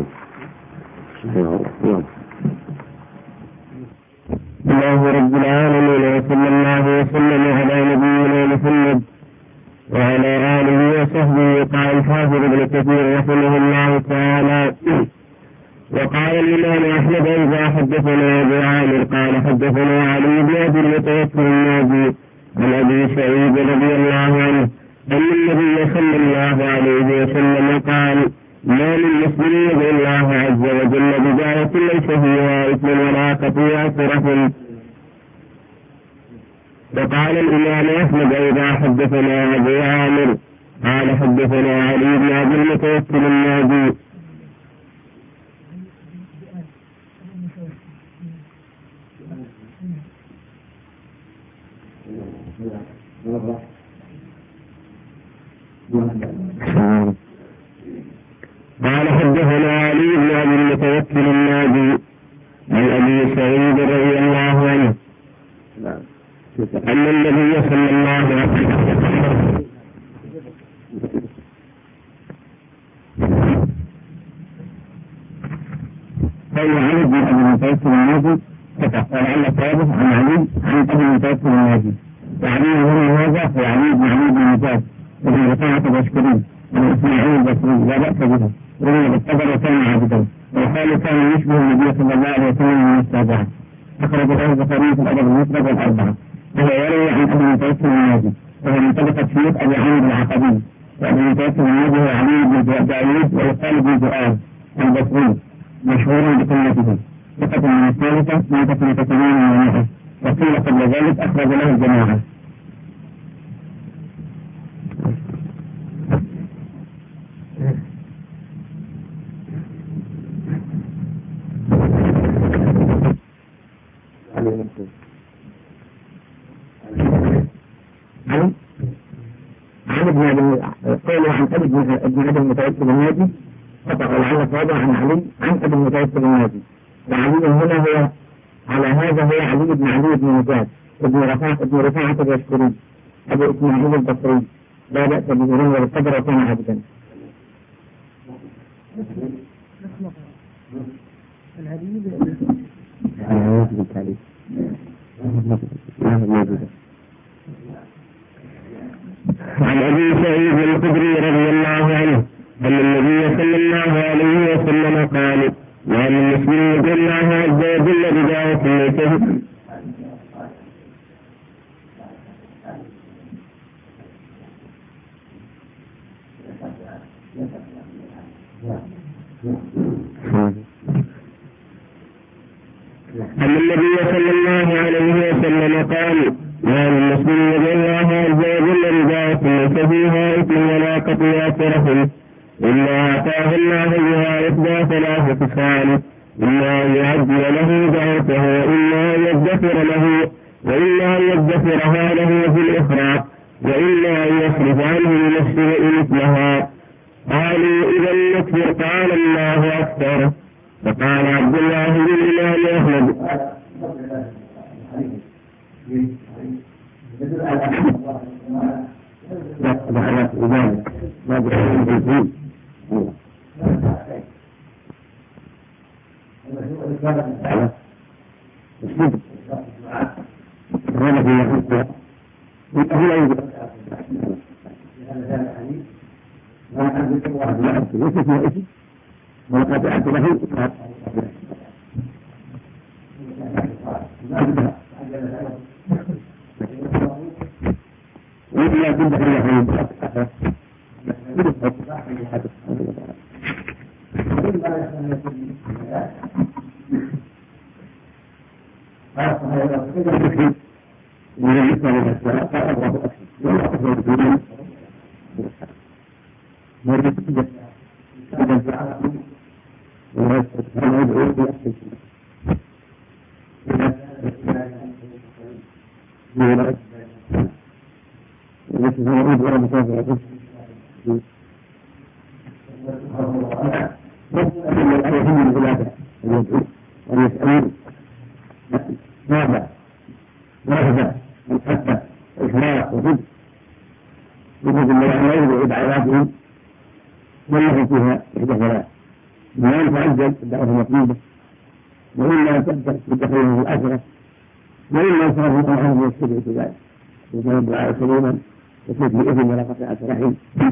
الله رب العالمين وصلى الله وسلم على نبينا محمد وعلى آله وصحبه. قال الحافظ ابن كثير رحمه الله تعالى: وقال الإمام أحمد أيضا حدثنا أبو عامر قال حدثنا علي بن أبي المتوكل الناجي عن أبي سعيد رضي الله عنه أن النبي صلى الله عليه وسلم قال: ما من مسلم يدعو الله عز وجل بدعوة ليس فيها إثم ولا قطيعة رحم. وقال الإمام أحمد أيضا حدثنا أبو عامر قال حدثنا علي بن أبي المتوكل الناجي قال حدثنا علي بن أبي المتوكل الناجي عن أبي سعيد رضي الله عنه أن النبي صلى الله عليه وسلم قال علي بن أبي المتوكل الناجي ولعل صوابه عن علي عن أبي المتوكل الناجي. وعلي هنا هذا هو علي بن علي بن مجاهد وابن رفاعة الأشكري عن إسماعيل البصري لا بأس به، رمي بالقدر وكان عابدا، وقال كان يشبه النبي صلى الله عليه وسلم من السابعة. أخرج له البخاري في الأدب المفرد والأربعة. وهو يروي عن أبي المتوكل الناجي وهو من طبقة شيوخ أبي عامر العقدي. وأبي المتوكل الناجي هو علي بن داوود ويقال بن زؤاد البصري مشهور بكنيته، ثقة من الثالثة مات سنة 800 وقيل قبل ذلك أخرج له الجماعة. قوله عن ابن المتوكل الناجي قطع ولعل صوابه عن علي عن ابي المتوكل الناجي. وعلي هنا هو على هذا هو علي بن علي بن مجاهد ابن رفاعة الأشكري أبو إسماعيل البصري لا بأس به، رمي بالقدر وكان عابدا. عن أبي سعيد الخدري رضي الله عنه أن النبي صلى الله عليه وسلم قال: ما من مسلم يدعو الله عز وجل بدعوة ليس أن النبي صلى الله عليه وسلم قال: ما من مسلم يدعو الله عز وجل رداءة ليس فيها إثم ولا قطيعة رحم إلا أعطاه الله بها إحدى ثلاث خصال: إما أن يعجل له دعوته، وإما أن يدخر له، وإما أن يدخرها له في الإخراج، وإما أن يصرف عنه من السوء مثلها. قالوا: إذا نكفر. قال: الله أكبر. فقال عبد الله بن الإمام أحمد: ولقد أعد له وإلا كنت له وإلا تبدأ بالدخول في الآخرة، وإلا يصرف عنه من السبع في ذلك، وكان الدعاء سليما وكيف بإذن ولا قطيعة رحم.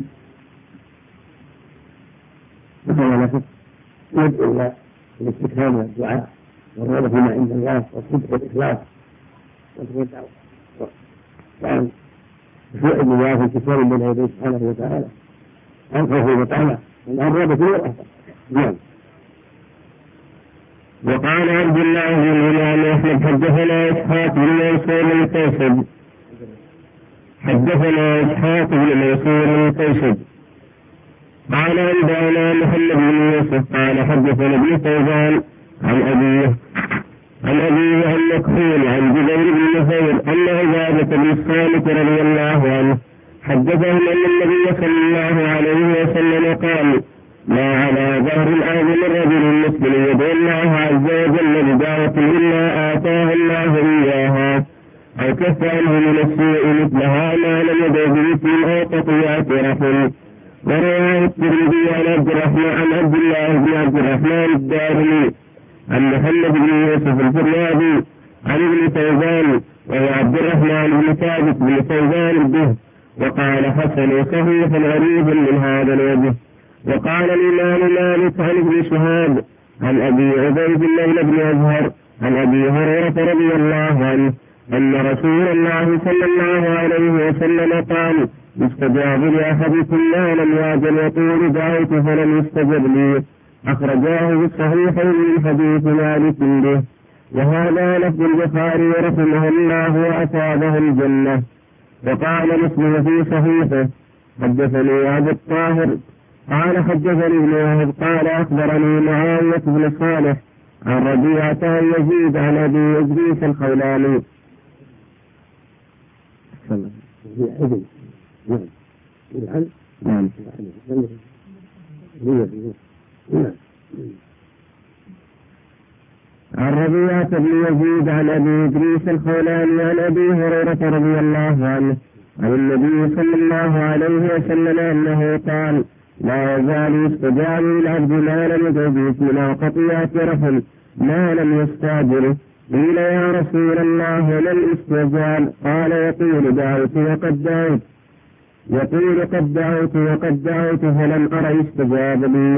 وكان لك يدعو إلى الاستكرام والدعاء والرغبة فيما عند الله والصدق والإخلاص والدعوة، كان بشيء من الله في كتاب بين يديه سبحانه وتعالى عن خوفه وطمعه والأمر بكل الأحسن. وقال عبد الله بن الإمام أحمد: حدثنا إسحاق بن منصور القيسد قال: أنبأنا محمد بن يوسف قال: حدثنا ابن ثوبان عن أبيه عن مكحول عن جبير بن نفير أن عبادة بن الصامت رضي الله عنه حدثهم أن النبي صلى الله عليه وسلم قال: ما على ظهر الأرض من رجل مسلم يدعو الله عز وجل بدعوة إلا آتاه الله إياها أو كف عنه من السوء مثلها ما لم يدع باسم أو قطيعة رحم. ورواه الترمذي عن عبد الله بن عبد الرحمن الدارمي عن محمد بن يوسف الفريابي عن ابن ثوبان وهو عبد الرحمن بن ثابت بن ثوبان به، وقال: حسن صحيح غريب من هذا الوجه. وقال الإمام مالك عن ابن شهاب عن أبي عبيد الله بن أزهر عن أبي هريرة رضي الله عنه أن رسول الله صلى الله عليه وسلم قال: يستجاب لأحدكم ما لم يعجل يقول دعوت فلم يستجب لي. أخرجاه بالصحيحين من حديث مالك به، وهذا لفظ البخاري رحمه الله وأصابه الجنة. وقال مسلم في صحيحه: حدثني أبو الطاهر قال: حدثني ابن وهب قال: أخبرني معاوية بن صالح عن ربيعة عن يزيد عن أبي إدريس الخولاني. عن ربيعة بن يزيد عن أبي إدريس الخولاني عن أبي هريرة رضي الله عنه عن النبي صلى الله عليه وسلم أنه قال: لا يزال يستجاب للعبد ما لم يدع باسم أو قطيعة رحم ما لم يستعجله. قيل: يا رسول الله ما الاستعجال؟ قال: يقول دعوت وقد دعوت، يقول قد دعوت وقد دعوت فلم أر يستجاب لي،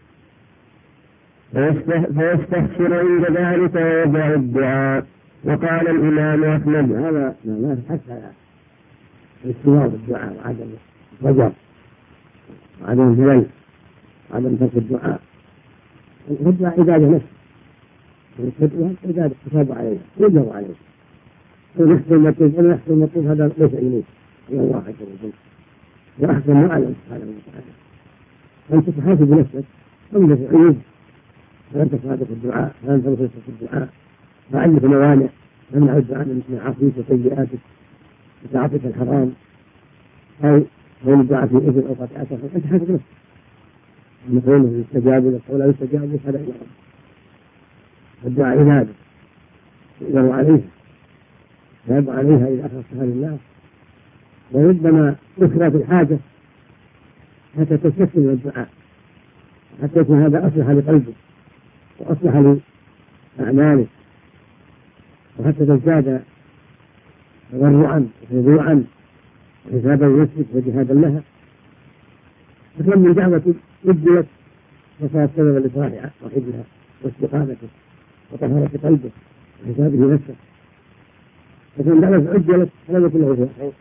فيستحسر عند ذلك ويدع الدعاء. وقال الإمام أحمد: هذا لا حتى استجاب الدعاء وعدم الرجاء وعدم الجلال وعدم ترك الدعاء. الدعاء عبادة نفس الفتوى فذلك يثاب عليها يجب عليها ونحن المطلوب هذا ليس إليه إلى الله عز وجل وأحسن ما أعلم سبحانه وتعالى أنت تحاسب نفسك تنظر في عيوب فأنت صادق في الدعاء فأنت مخلص في الدعاء ما عندك موانع تمنع الدعاء من معاصيك وسيئاتك وتعاطيك الحرام أو كون الدعاء في إذن أو قطعته أنت حاسب نفسك أن كونه يستجاب لك أو لا يستجاب لك هذا إلى ربك الدعاء عبادة يقدر عليها يجب عليها إذا أخلصها لله وربما يخرى في الحاجة حتى تستسلم من الدعاء حتى يكون هذا أصلح لقلبك وأصلح لأعمالك وحتى تزداد تضرعا وخضوعا وحسابا لنفسك وجهادا لها فكم من دعوة أجلت وصارت سببا لصلاح صاحبها واستقامته وطهارة قلبه وحسابه نفسه فكم دعوة أجلت فلم يكن له فيها خير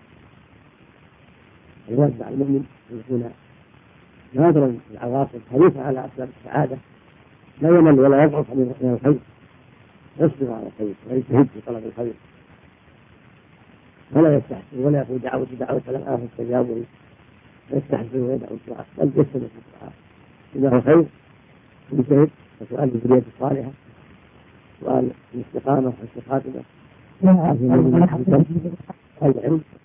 الواجب على المؤمن أن يكون ناظرا في العواقب حريصا على أسباب السعادة لا يمل ولا يضعف من الخير يصبر على الخير ويجتهد في طلب الخير ولا يستحسن ولا يقول دعوة لم استجاب لي يستحسن ويدعو الدعاء بل يستمر في الدعاء إذا هو خير يجتهد وسؤال الذرية الصالحة سؤال الاستقامة والخاتمة العلم